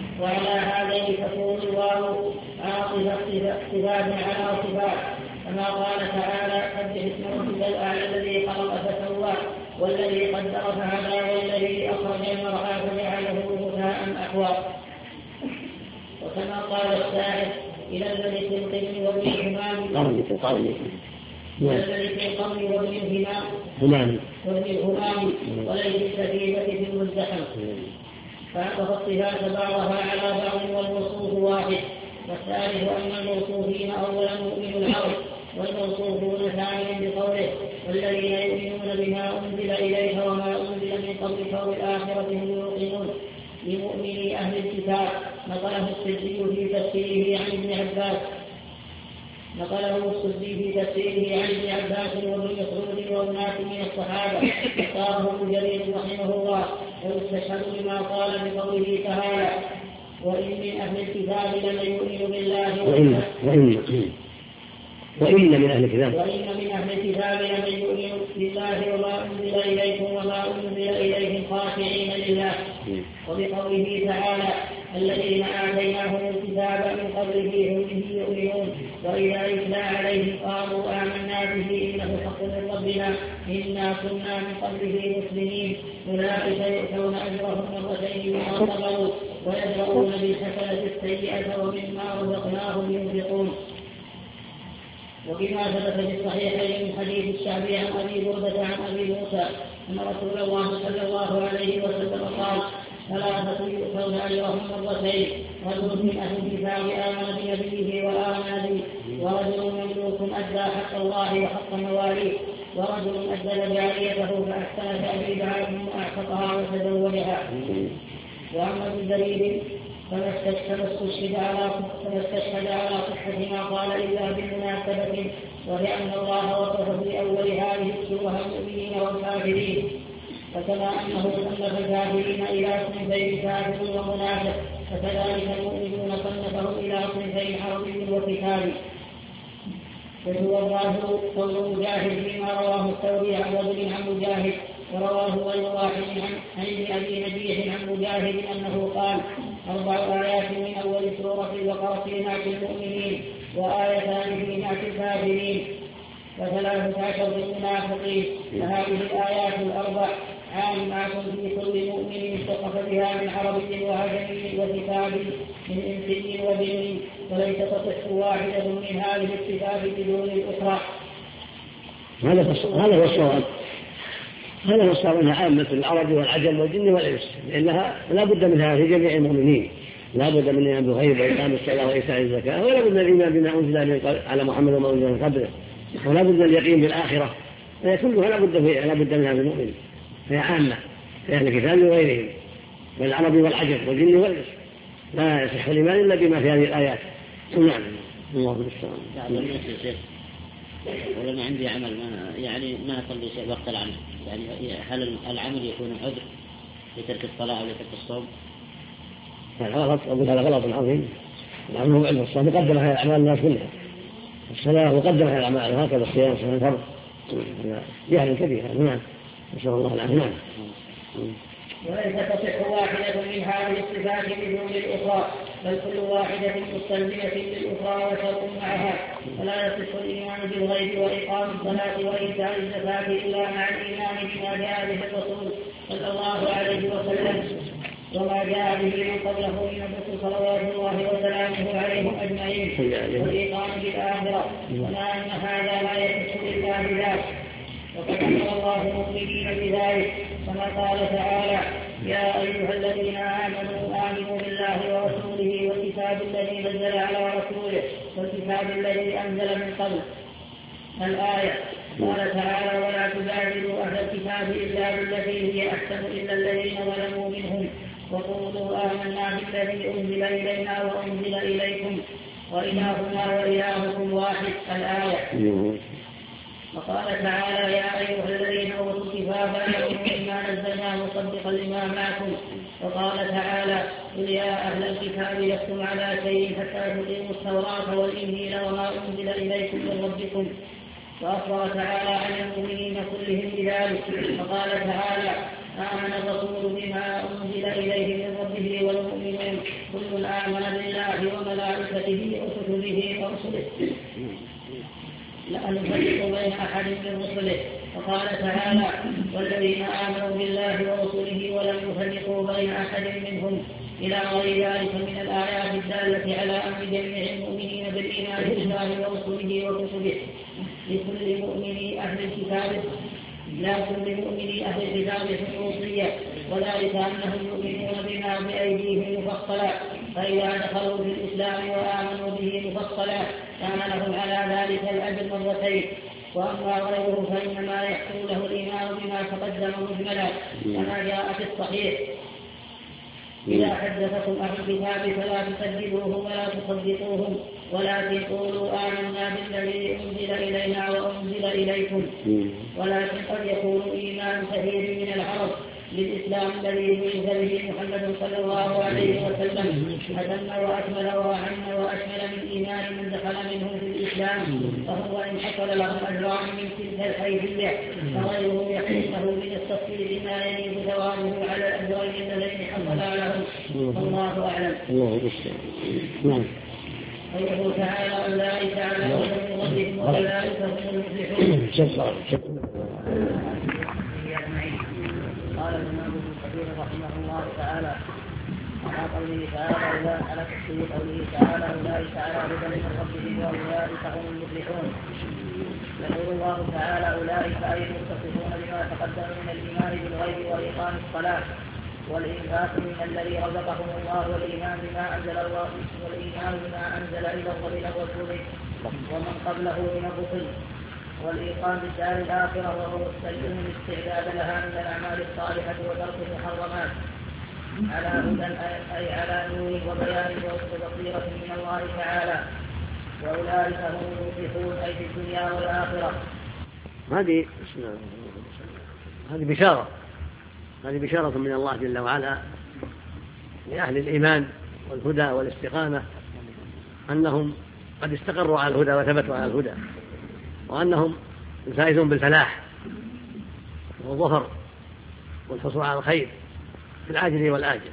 صفات على صفات، كما قال تعالى سبح اسم ربك الأعلى الذي خلق فسوى والذي قدر فهدى والذي أخرج المرعى فجعله غثاء أحوى. وكما قال الشاعر إلى الملك القرن وابن الهمام وليس السفينة في المزدحم، فعطف الصفات بعضها على بعض والموصوف واحد. والثالث أن الموصوفين أولا مؤمن العرب والموصوفون ثانيا بقوله والذين يؤمنون بما أنزل إليك وما أنزل من قبلك وبالآخرة هم يوقنون لمؤمني أهل الكتاب. نقله السدي في تفسيره عن ابن عباس وابن مسعود وأناس من الصحابة، اختاره ابن جرير رحمه الله ويستشهد بما قال بقوله تعالى وإن من أهل الكتاب لمن يؤمن بالله وإن من أهل الكتاب لمن يؤمن بالله وما أنزل إليكم وما أنزل إليهم خاشعين لله. وبقوله تعالى الذين آتيناهم الكتاب من قبله هم به يؤمنون وإذا يتلى عليهم قالوا آمنا به إنه حق من ربنا إنا كنا من قبله مسلمين. أولئك يؤتون أجرهم مرتين بما صبروا ويدرؤون بالحسنة السيئة ومما رزقناهم ينفقون. وبما ثبت في الصحيحين من حديث الشعبي عن أبي بردة عن أبي موسى أن رسول الله صلى الله عليه وسلم قال ثلاثة يؤتون أجرهم مرتين رجل من أهل الكتاب آمن بنبيه وآمن به ورجل مملوك أدى حق الله وحق مواليه ورجل أدى جاريته فأحسن تأديبها ثم أعتقها وتزوجها. وأما بالدليل فما استشهد على صحة ما قال إلا بمناسبة ولأن الله وصف في أول هذه السورة المؤمنين والكافرين، فكما أنه صنف الكافرين إلى صنفين كافر ومنافق فكذلك المؤمنون صنفهم إلى صنفين عربي وكتابي. فهو الظاهر قول مجاهد فيما رواه الثوري عن رجل عن مجاهد ورواه غير واحد عن أبي نجيح عن مجاهد أنه قال 4 آيات من أول سورة البقرة في نعت المؤمنين وآيتان في نعت الكافرين و13 في المنافقين. فهذه الآيات 4 عامة في كل مؤمن استخف بها من عربي وعجمي وكتابي من إنس وجن، وليس تصح واحدة من هذه الصفات بدون الأخرى. هذا هو الصواب أنها عامة العرب والعجم والجن والإنس، لأنها لا بد منها في جميع المؤمنين، لا بد من الإيمان بالغيب وإقام الصلاة وإيتاء الزكاة، ولا بد من الإيمان بما أنزل على محمد وما أنزل من قبله، ولا بد من اليقين بالآخرة، فهي كلها لا بد منها بالمؤمن، فهي عامة في أهل الكتاب وغيرهم من العرب والعجم والجن والإنس، لا يصح الإيمان إلا بما في هذه الآيات. نعم. الله المستعان. ولما عندي عمل ما أصلي شيء وقت العمل، يعني هل العمل يكون عذر لترك الصلاة أو لترك الصوم؟ هذا غلط، أقول هذا غلط عظيم. العمل هو علم الصلاة مقدم على الأعمال الناس كلها، الصلاة مقدم على الأعمال، هكذا الصيام صلاة الفرض جهل كبير. نعم. نسأل الله العافية. نعم. وليس تصح واحدة من هذه الصفات بدون الأخرى، بل كل واحدة مستلزمة للأخرى وشرط معها، فلا يصح الإيمان بالغيب وإقام الصلاة وإيتاء الزكاة إلا مع الإيمان بما جاء به الرسول صلى الله عليه وسلم وما جاء به من قبله من الرسل صلوات الله وسلامه عليهم أجمعين، والإيمان بالآخرة، ولا أن هذا لا يصح إلا بذلك. وقد أمر الله المؤمنين بذلك كما قال تعالى: يا أيها الذين آمنوا بالله ورسوله والكتاب الذي نزل على رسوله والكتاب الذي أنزل من قبل. الآية. قال تعالى: ولا تجادلوا أهل الكتاب إلا بالتي هي أحسن إلا الذين ظلموا منهم وقولوا آمنا بالذي أنزل إلينا وأنزل إليكم وإلهنا وإلهكم واحد. الآية. وقال تعالى: يا أيها الذين أوتوا الكتاب آمنوا بما نزلنا مصدقا لما معكم. وقال تعالى: قل يا أهل الكتاب لستم على شيء حتى تقيموا التوراة والإنجيل وما أنزل إليكم من ربكم. وأخبر تعالى عن المؤمنين كلهم بذلك، فقال تعالى: آمن الرسول بما أنزل إليه من ربه والمؤمنون كل آمن بالله وملائكته وكتبه ورسله لا نفرق بين أحد من رسله. وقال تعالى: والذين آمنوا بالله ورسله ولم يفرقوا بين أحد منهم، إلى غير ذلك من الآيات الدالة على أمر جميع المؤمنين بالإيمان بالله ورسله وكتبه لكل مؤمن أهل الكتاب خصوصية، وذلك أنهم يؤمنون بما بأيديهم مفصلا، فإذا دخلوا في الإسلام وآمنوا به مفصلا كان لهم على ذلك الأجر مرتين. وأما غيره فإنما يحصل له الإيمان بما تقدم مجملا كما جاء في الصحيح: إذا حدثكم أهل الكتاب فلا تصدقوهم ولا تصدقوهم ولكن قولوا آمنا بالذي أنزل إلينا وأنزل إليكم. ولكن قد يكون إيمان كثير من العرب للإسلام الذي بعث به محمد صلى الله عليه وسلم أتم وأكمل وأعم وأشمل من إيمان من دخل منهم في الإسلام، فهو إن حصل لهم أجران من تلك الحيثية فغيره يحرمه من التفصيل ما يجب ثوابه على الأجرين الذين حصل لهم. والله أعلم. قوله تعالى: أولئك على هدى من ربهم وأولئك هم المفلحون. قال الإمام ابن كثير رحمه الله تعالى على قوله تعالى على تفسير قوله تعالى: أولئك على هدى من ربهم وأولئك هم المفلحون. يقول الله تعالى: أولئك أي المتصفون بما تقدم من الإيمان بالغيب وإقام الصلاة والإنفاق من الذي رزقهم الله والإيمان بما أنزل الله والإيمان بما أنزل إلى الرسول ومن قبله من الرسل والإيقان بالدار الآخرة وهو مستلزم الاستعداد لها من الأعمال الصالحة وترك المحرمات على هدى أي على نور وبيان وبصيرة من الله تعالى. وأولئك هم المفلحون أي في الدنيا والآخرة. هذه بشارة من الله جل وعلا لأهل الإيمان والهدى والاستقامة أنهم قد استقروا على الهدى وثبتوا على الهدى، وأنهم فائزون بالفلاح والظفر والحصول على الخير في العاجل والآجل.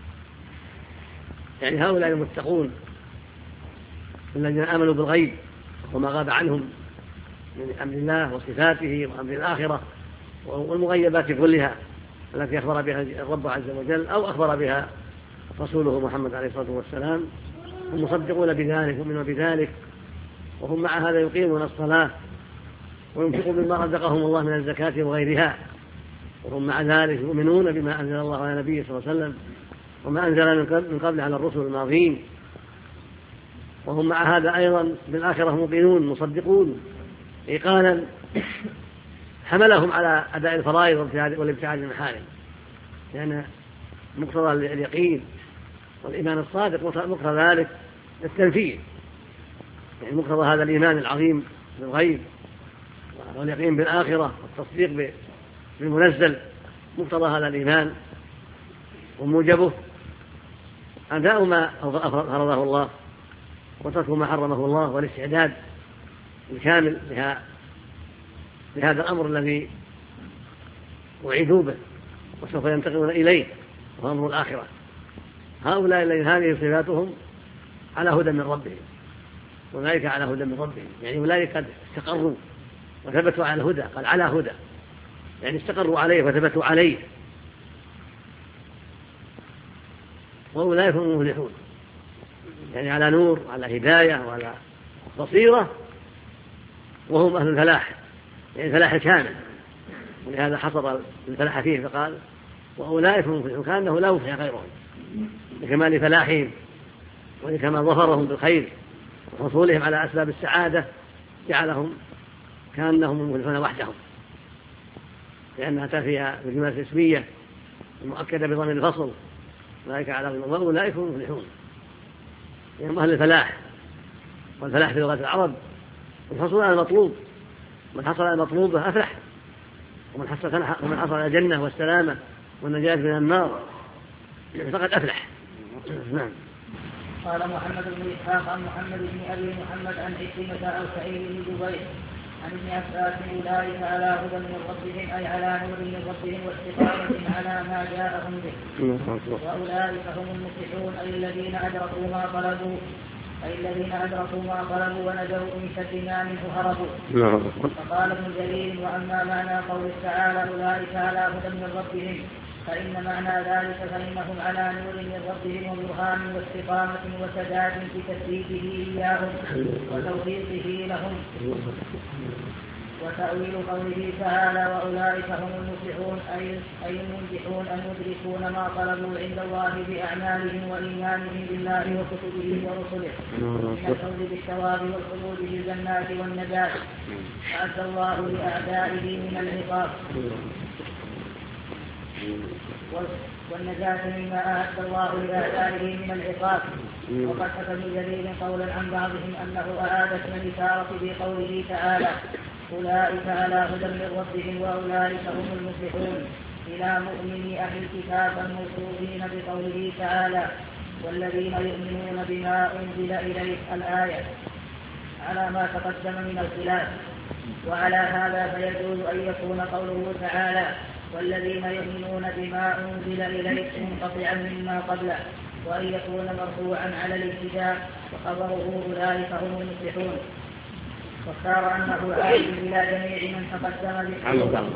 يعني هؤلاء المتقون الذين آمنوا بالغيب وما غاب عنهم من أمر الله وصفاته وأمر الآخرة والمغيبات كلها التي أخبر بها الرب عز وجل أو أخبر بها رسوله محمد عليه الصلاة والسلام، هم مصدقون بذلك ومنوا بذلك، وهم مع هذا يقيمون الصلاة وينفقون مما رزقهم الله من الزكاة وغيرها، وهم مع ذلك يؤمنون بما أنزل الله على نبيه صلى الله عليه وسلم وما أنزل من قبل على الرسل الماضين، وهم مع هذا أيضا بالآخرة موقنون مصدقون إيقانا حملهم على أداء الفرائض والابتعاد عن المحارم، لأن مقتضى اليقين والإيمان الصادق مقتضى ذلك التنفيذ، يعني مقتضى هذا الإيمان العظيم بالغيب واليقين بالآخرة والتصديق بالمنزل، مقتضى هذا الإيمان وموجبه أداء ما فرضه الله وترك ما حرمه الله، والاستعداد الكامل لهذا الأمر الذي وعدوا به وسوف ينتقلون إليه وهو أمر الآخرة. هؤلاء الذين هذه صفاتهم على هدى من ربهم، أولئك على هدى من ربهم، يعني أولئك قد استقروا وثبتوا على الهدى، قال على هدى يعني استقروا عليه وثبتوا عليه، وأولئك هم المفلحون، يعني على نور على هداية وعلى بصيرة، وهم أهل الفلاح، يعني الفلاح الكامل، ولهذا حصر الفلاح فيه فقال وأولئك هم المفلحون، كأنه لا يفلح غيرهم لكمال فلاحهم ولكمال ظفرهم بالخير وحصولهم على أسباب السعادة، جعلهم كأنهم المفلحون وحدهم، لأنها أتى فيها بالجملة الاسمية المؤكدة بضمير الفصل، أولئك على هدى وأولئك هم المفلحون، يعني أهل الفلاح. والفلاح في لغة العرب الحصول على المطلوب، من حصل على المطلوب أفلح، ومن حصل على الجنة والسلامة والنجاة من النار فقد أفلح. نعم. قال محمد بن إسحاق عن محمد بن أبي محمد عن عكرمة أو سعيد بن جبير عن ابن عباس أولئك على هدى من ربهم، أي على نور من ربهم واستقامة على ما جاءهم به، وأولئك هم المفلحون، أي الذين أدركوا ما طلبوا ونجوا من شر ما منه هربوا. فقال ابن جرير وأما معنى قول تعالى أولئك على هدى من ربهم فإن معنى ذلك فإنهم على نور من ربهم وبرهان واستقامة وسداد في تثبيته إياهم وتوفيقه لهم. وتأويل قوله تعالى وأولئك هم المفلحون أي المنجحون المدركون ما طلبوا عند الله بأعمالهم وإيمانهم بالله وكتبه ورسله من الفوز بالثواب والخلود بالجنات والنجاة، أعد الله لأعدائه من العقاب والنجاة مما أعد الله لأعدائه من العقاب. وقد حكى ابن جرير قولا عن بعضهم أنه أعاد اسم الإشارة بقوله تعالى أولئك على هدى من ربهم وأولئك هم المفلحون إلى مؤمني أهل الكتاب الموصوفين بقوله تعالى والذين يؤمنون بما أنزل إليك الآية على ما تقدم من الخلاف. وعلى هذا فيجوز أن يكون قوله تعالى والذين يؤمنون بما أنزل إليك منقطعا مما قبله، وأن يكون مرفوعا على الابتداء وخبره أولئك هم المفلحون. واختار أنه عائد إلى جميع من تقدم ذكره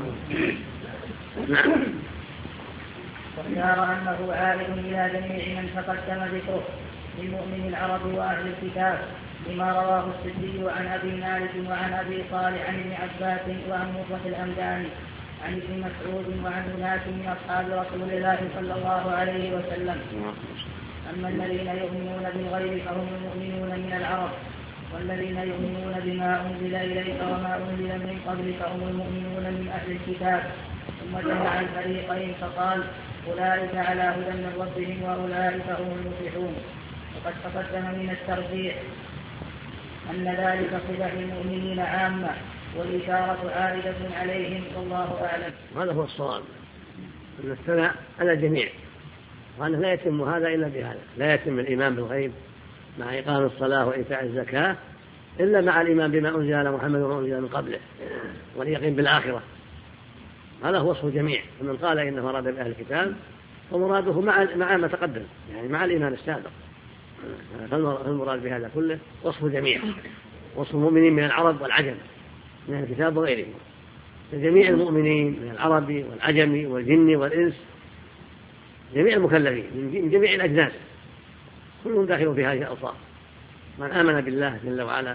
للمؤمن العرب وأهل الكتاب لما رواه السدي عن أبي مالك وعن أبي صالح عن ابن عباس وعن مرة الأمداني عن ابن مسعود وعن أناس من أصحاب رسول الله صلى الله عليه وسلم. أما الذين يؤمنون بالغيب فهم المؤمنون من العرب، والذين يؤمنون بما أنزل إليك وما أنزل من قبلك هم المؤمنون من أهل الكتاب. ثم جمع الفريقين فقال أولئك على هدى من ربهم وأولئك هم المفلحون. وقد تقدم من الترجيح أن ذلك صفة المؤمنين عامة والإشارة عائدة عليهم والله أعلم. هذا هو الصواب، أن الثناء على الجميع، وأنه لا يتم هذا إلا بهذا، لا يتم الإيمان بالغيب مع إقام الصلاة وإيتاء الزكاة إلا مع الإيمان بما أنزل على محمد وما أنزل من قبله واليقين بالآخرة. هذا هو وصف الجميع. فمن قال إنه أراد بأهل الكتاب فمراده مع ما تقدم، يعني مع الإيمان السابق. فالمراد بهذا كله وصف الجميع، وصف المؤمنين من العرب والعجم من أهل الكتاب وغيرهم، جميع المؤمنين من العرب والعجم والجن والإنس جميع المكلفين من جميع الأجناس كلهم داخلون في هذه الأوصاف. من آمن بالله جل وعلا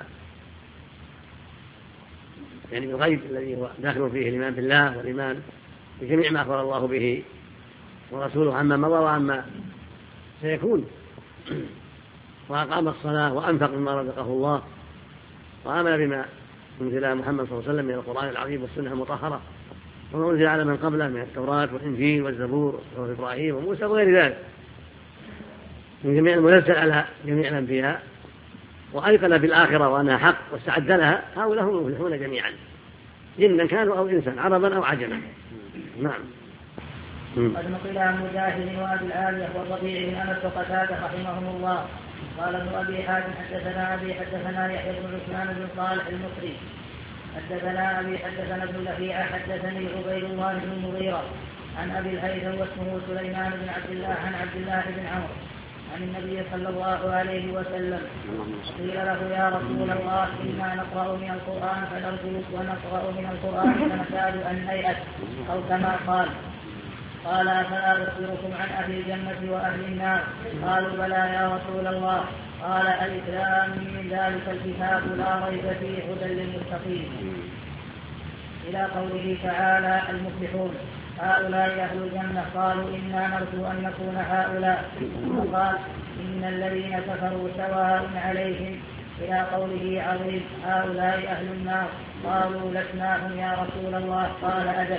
يعني بالغيب الذي هو داخل فيه الإيمان بالله والإيمان بجميع ما أخبر الله به ورسوله عما مضى وعما سيكون، وأقام الصلاة وأنفق مما رزقه الله، وآمن بما أنزل محمد صلى الله عليه وسلم من القرآن العظيم والسنة المطهرة وما أنزل على من قبله من التوراة والإنجيل والزبور وإبراهيم وموسى وغير ذلك من جميع المنزل على جميع الأنبياء، وأيقن بالآخرة وأنها حق واستعد لها، هؤلاء هم المفلحون جميعا جنا كانوا أو إنسان عربا أو عجما. نعم. قد نقل عن مجاهد وأبي العالية والربيع بن أنس وقتادة رحمهم الله قال ابن أبي حاتم حدثنا يحيى بن عثمان بن صالح المصري حدثنا أبي حدثنا ابن لهيعة حدثني عبيد الله بن المغيرة عن أبي الهيثم واسمه سليمان بن عبد الله عن عبد الله بن عمرو عن النبي صلى الله عليه وسلم قيل له يا رسول الله إنا نقرأ من القرآن فنرجو ونقرأ من القرآن فنكاد أن نيأس أو كما قال أفلا أخبركم عن أهل الجنة وأهل النار؟ قالوا بلى يا رسول الله. قال ألف لام من ذلك الكتاب لا ريب فيه هدى للمتقين إلى قوله تعالى المفلحون هؤلاء أهل الجنة. قالوا إنا نرجو أن نكون هؤلاء. وقال إن الذين كفروا سواء عليهم إلى قوله عظيم هؤلاء أهل النار. قالوا لسناهم يا رسول الله. قال أجل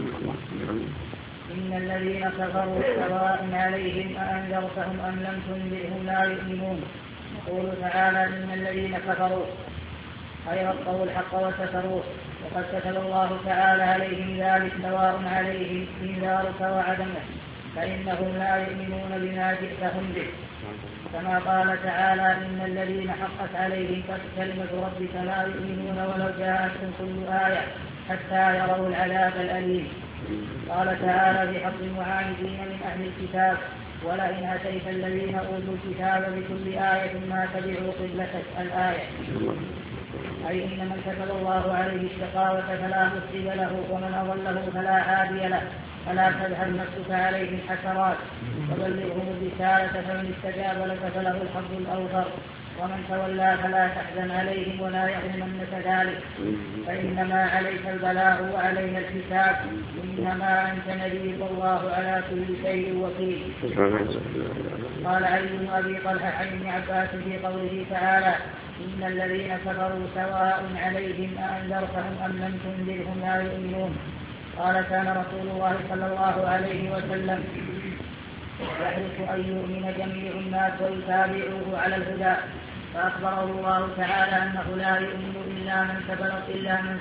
إن الذين كفروا سواء عليهم أأنذرتهم أم لم تنذرهم لا يؤمنون. يقول تعالى إن الذين كفروا غير القول الحق وستروه وقد كتب الله تعالى عليهم ذلك سواء عليهم إنذارك وعدمه فإنهم لا يؤمنون بما جئتهم به كما قال تعالى إن الذين حقت عليهم كلمة ربك لا يؤمنون ولو جاءتهم كل آية حتى يروا العذاب الأليم. قال تعالى في حق المعاندين من أهل الكتاب ولئن أتيت الذين أوتوا الكتاب بكل آية ما تبعوا قبلتك الآية، أي إن من كتب الله عليه الشقاوة فلا مسجد له ومن أضله فلا هادي له فلا تذهب نفسك عليهم حسرات وبلغهم الرسالة فمن استجاب لك فله الحظ الأوفر ومن تولى فلا تحزن عليهم ولا يحزننك ذلك فإنما عليك البلاغ وعلينا الحساب إنما أنت نذير والله على كل شيء وكيل. قال علي بن أبي طلحة عن ابن عباس في قوله تعالى إن الذين كفروا سواء عليهم أأنذرتهم أم لم تنذرهم لا يؤمنون. قال كان رسول الله صلى الله عليه وسلم يحرص أن يؤمن جميع الناس ويتابعوه على الهدى فأخبره الله تعالى أنه لا يؤمن إلا من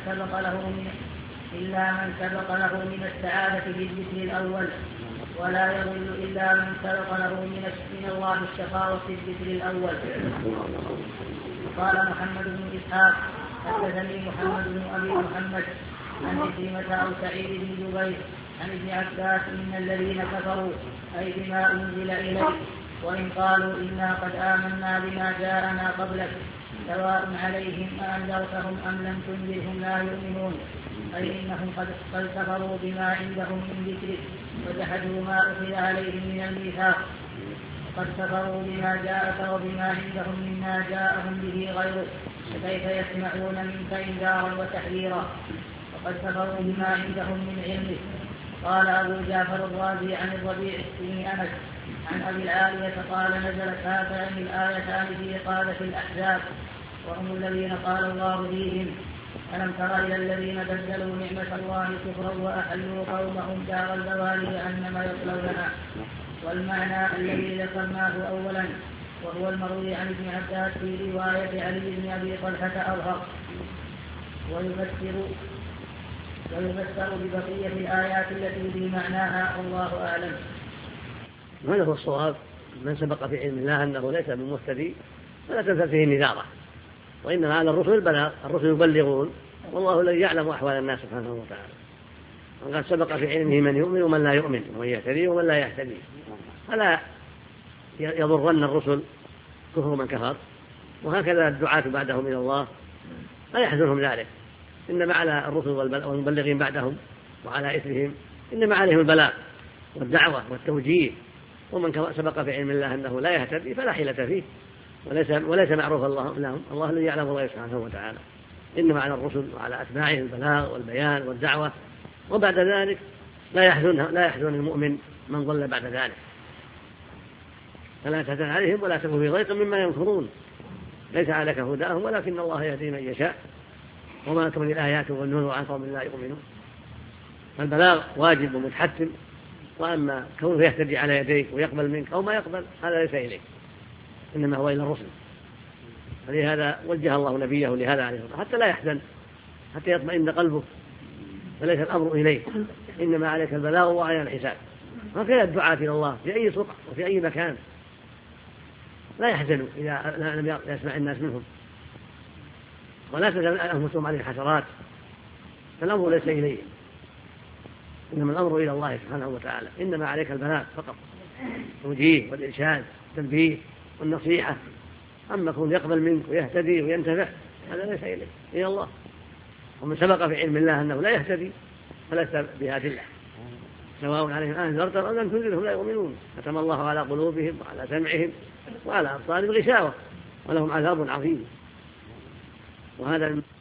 سبق له من السعادة في الذكر الأول ولا يضل إلا من سبق له من الله الشقاوة في الذكر الأول. قال محمد بن إسحاق حدثني محمد بن أبي محمد عن عكرمة أو سعيد بن جبير عن ابن عباس إن الذين كفروا أي بما أنزل إليك وإن قالوا إنا قد آمنا بما جاءنا قبلك سواء عليهم أأنذرتهم أم لم تنذرهم لا يؤمنون أي إنهم قد كفروا بما عندهم من ذكرك وجحدوا ما أخذ عليهم من الميثاق وقد كفروا بما جاءك وبما عندهم مما جاءهم به غيرك فكيف يسمعون منك إنذارا وتحذيرا وقد كفروا بما عندهم من علمك. قال أبو جعفر الرازي عن الربيع بن أنس عن أبي العالية قال نزلت هاتان الآيتان في قادة الأحزاب وهم الذين قال الله فيهم ألم تر إلى الذين بدلوا نعمة الله كفرا وأحلوا قومهم دار البوار جهنم يصلونها. والمعنى الذي ذكرناه أولا وهو المروي عن ابن عباس في رواية علي بن أبي طلحة أظهر ويفسر ببقية الآيات التي في معناها والله أعلم. هذا هو الصواب. من سبق في علم الله أنه ليس من مهتدي فلا تنزل فيه نذارة وإنما على الرسل البلاغ. الرسل يبلغون والله الذي يعلم أحوال الناس سبحانه وتعالى وقد سبق في علمه من يؤمن ومن لا يؤمن ومن يهتدي ومن لا يهتدي فلا يضرن الرسل كفر من كفر وهكذا الدعاة بعدهم إلى الله لا يحزنهم ذلك إنما على الرسل والمبلغين بعدهم وعلى إثرهم إنما عليهم البلاغ والدعوة والتوجيه ومن سبق في علم الله أنه لا يهتدي فلا حيلة فيه وليس معروف الله الذي يعلم الله سبحانه وتعالى. إنما على الرسل وعلى أتباعهم البلاغ والبيان والدعوة، وبعد ذلك لا يحزن المؤمن من ضل بعد ذلك، فلا تحزن عليهم ولا تكن في ضيق مما يمكرون، ليس عليك هداهم ولكن الله يهدي من يشاء وما تغني الآيات والنذر عن قوم لا يؤمنون. فالبلاغ واجب ومتحتم، وأما كونه يهتدي على يديك ويقبل منك أو ما يقبل هذا ليس إليك، إنما هو إلى الرسل. فلهذا وجه الله نبيه لهذا عليه الصلاة والسلام حتى لا يحزن، حتى يطمئن قلبه، فليس الأمر إليه، إنما عليك البلاغ وعلينا الحساب. وكذا الدعاء إلى الله في أي سطح وفي أي مكان لا يحزنوا إذا لم يسمع الناس منهم، ولا تزال أنفسهم عليه حسرات، فالأمر ليس إليه، إنما الأمر إلى الله سبحانه وتعالى. إنما عليك البلاغ فقط، التوجيه والإرشاد والتنبيه والنصيحة، أما كون يقبل منك ويهتدي وينتفع هذا ليس إليه، إلى الله. ومن سبق في علم الله أنه لا يهتدي فلست بهاد الله، سواء عليهم أنذرتهم أم لم تنذرهم لا يؤمنون، ختم الله على قلوبهم وعلى سمعهم وعلى أبصارهم غشاوة ولهم عذاب عظيم. وهذا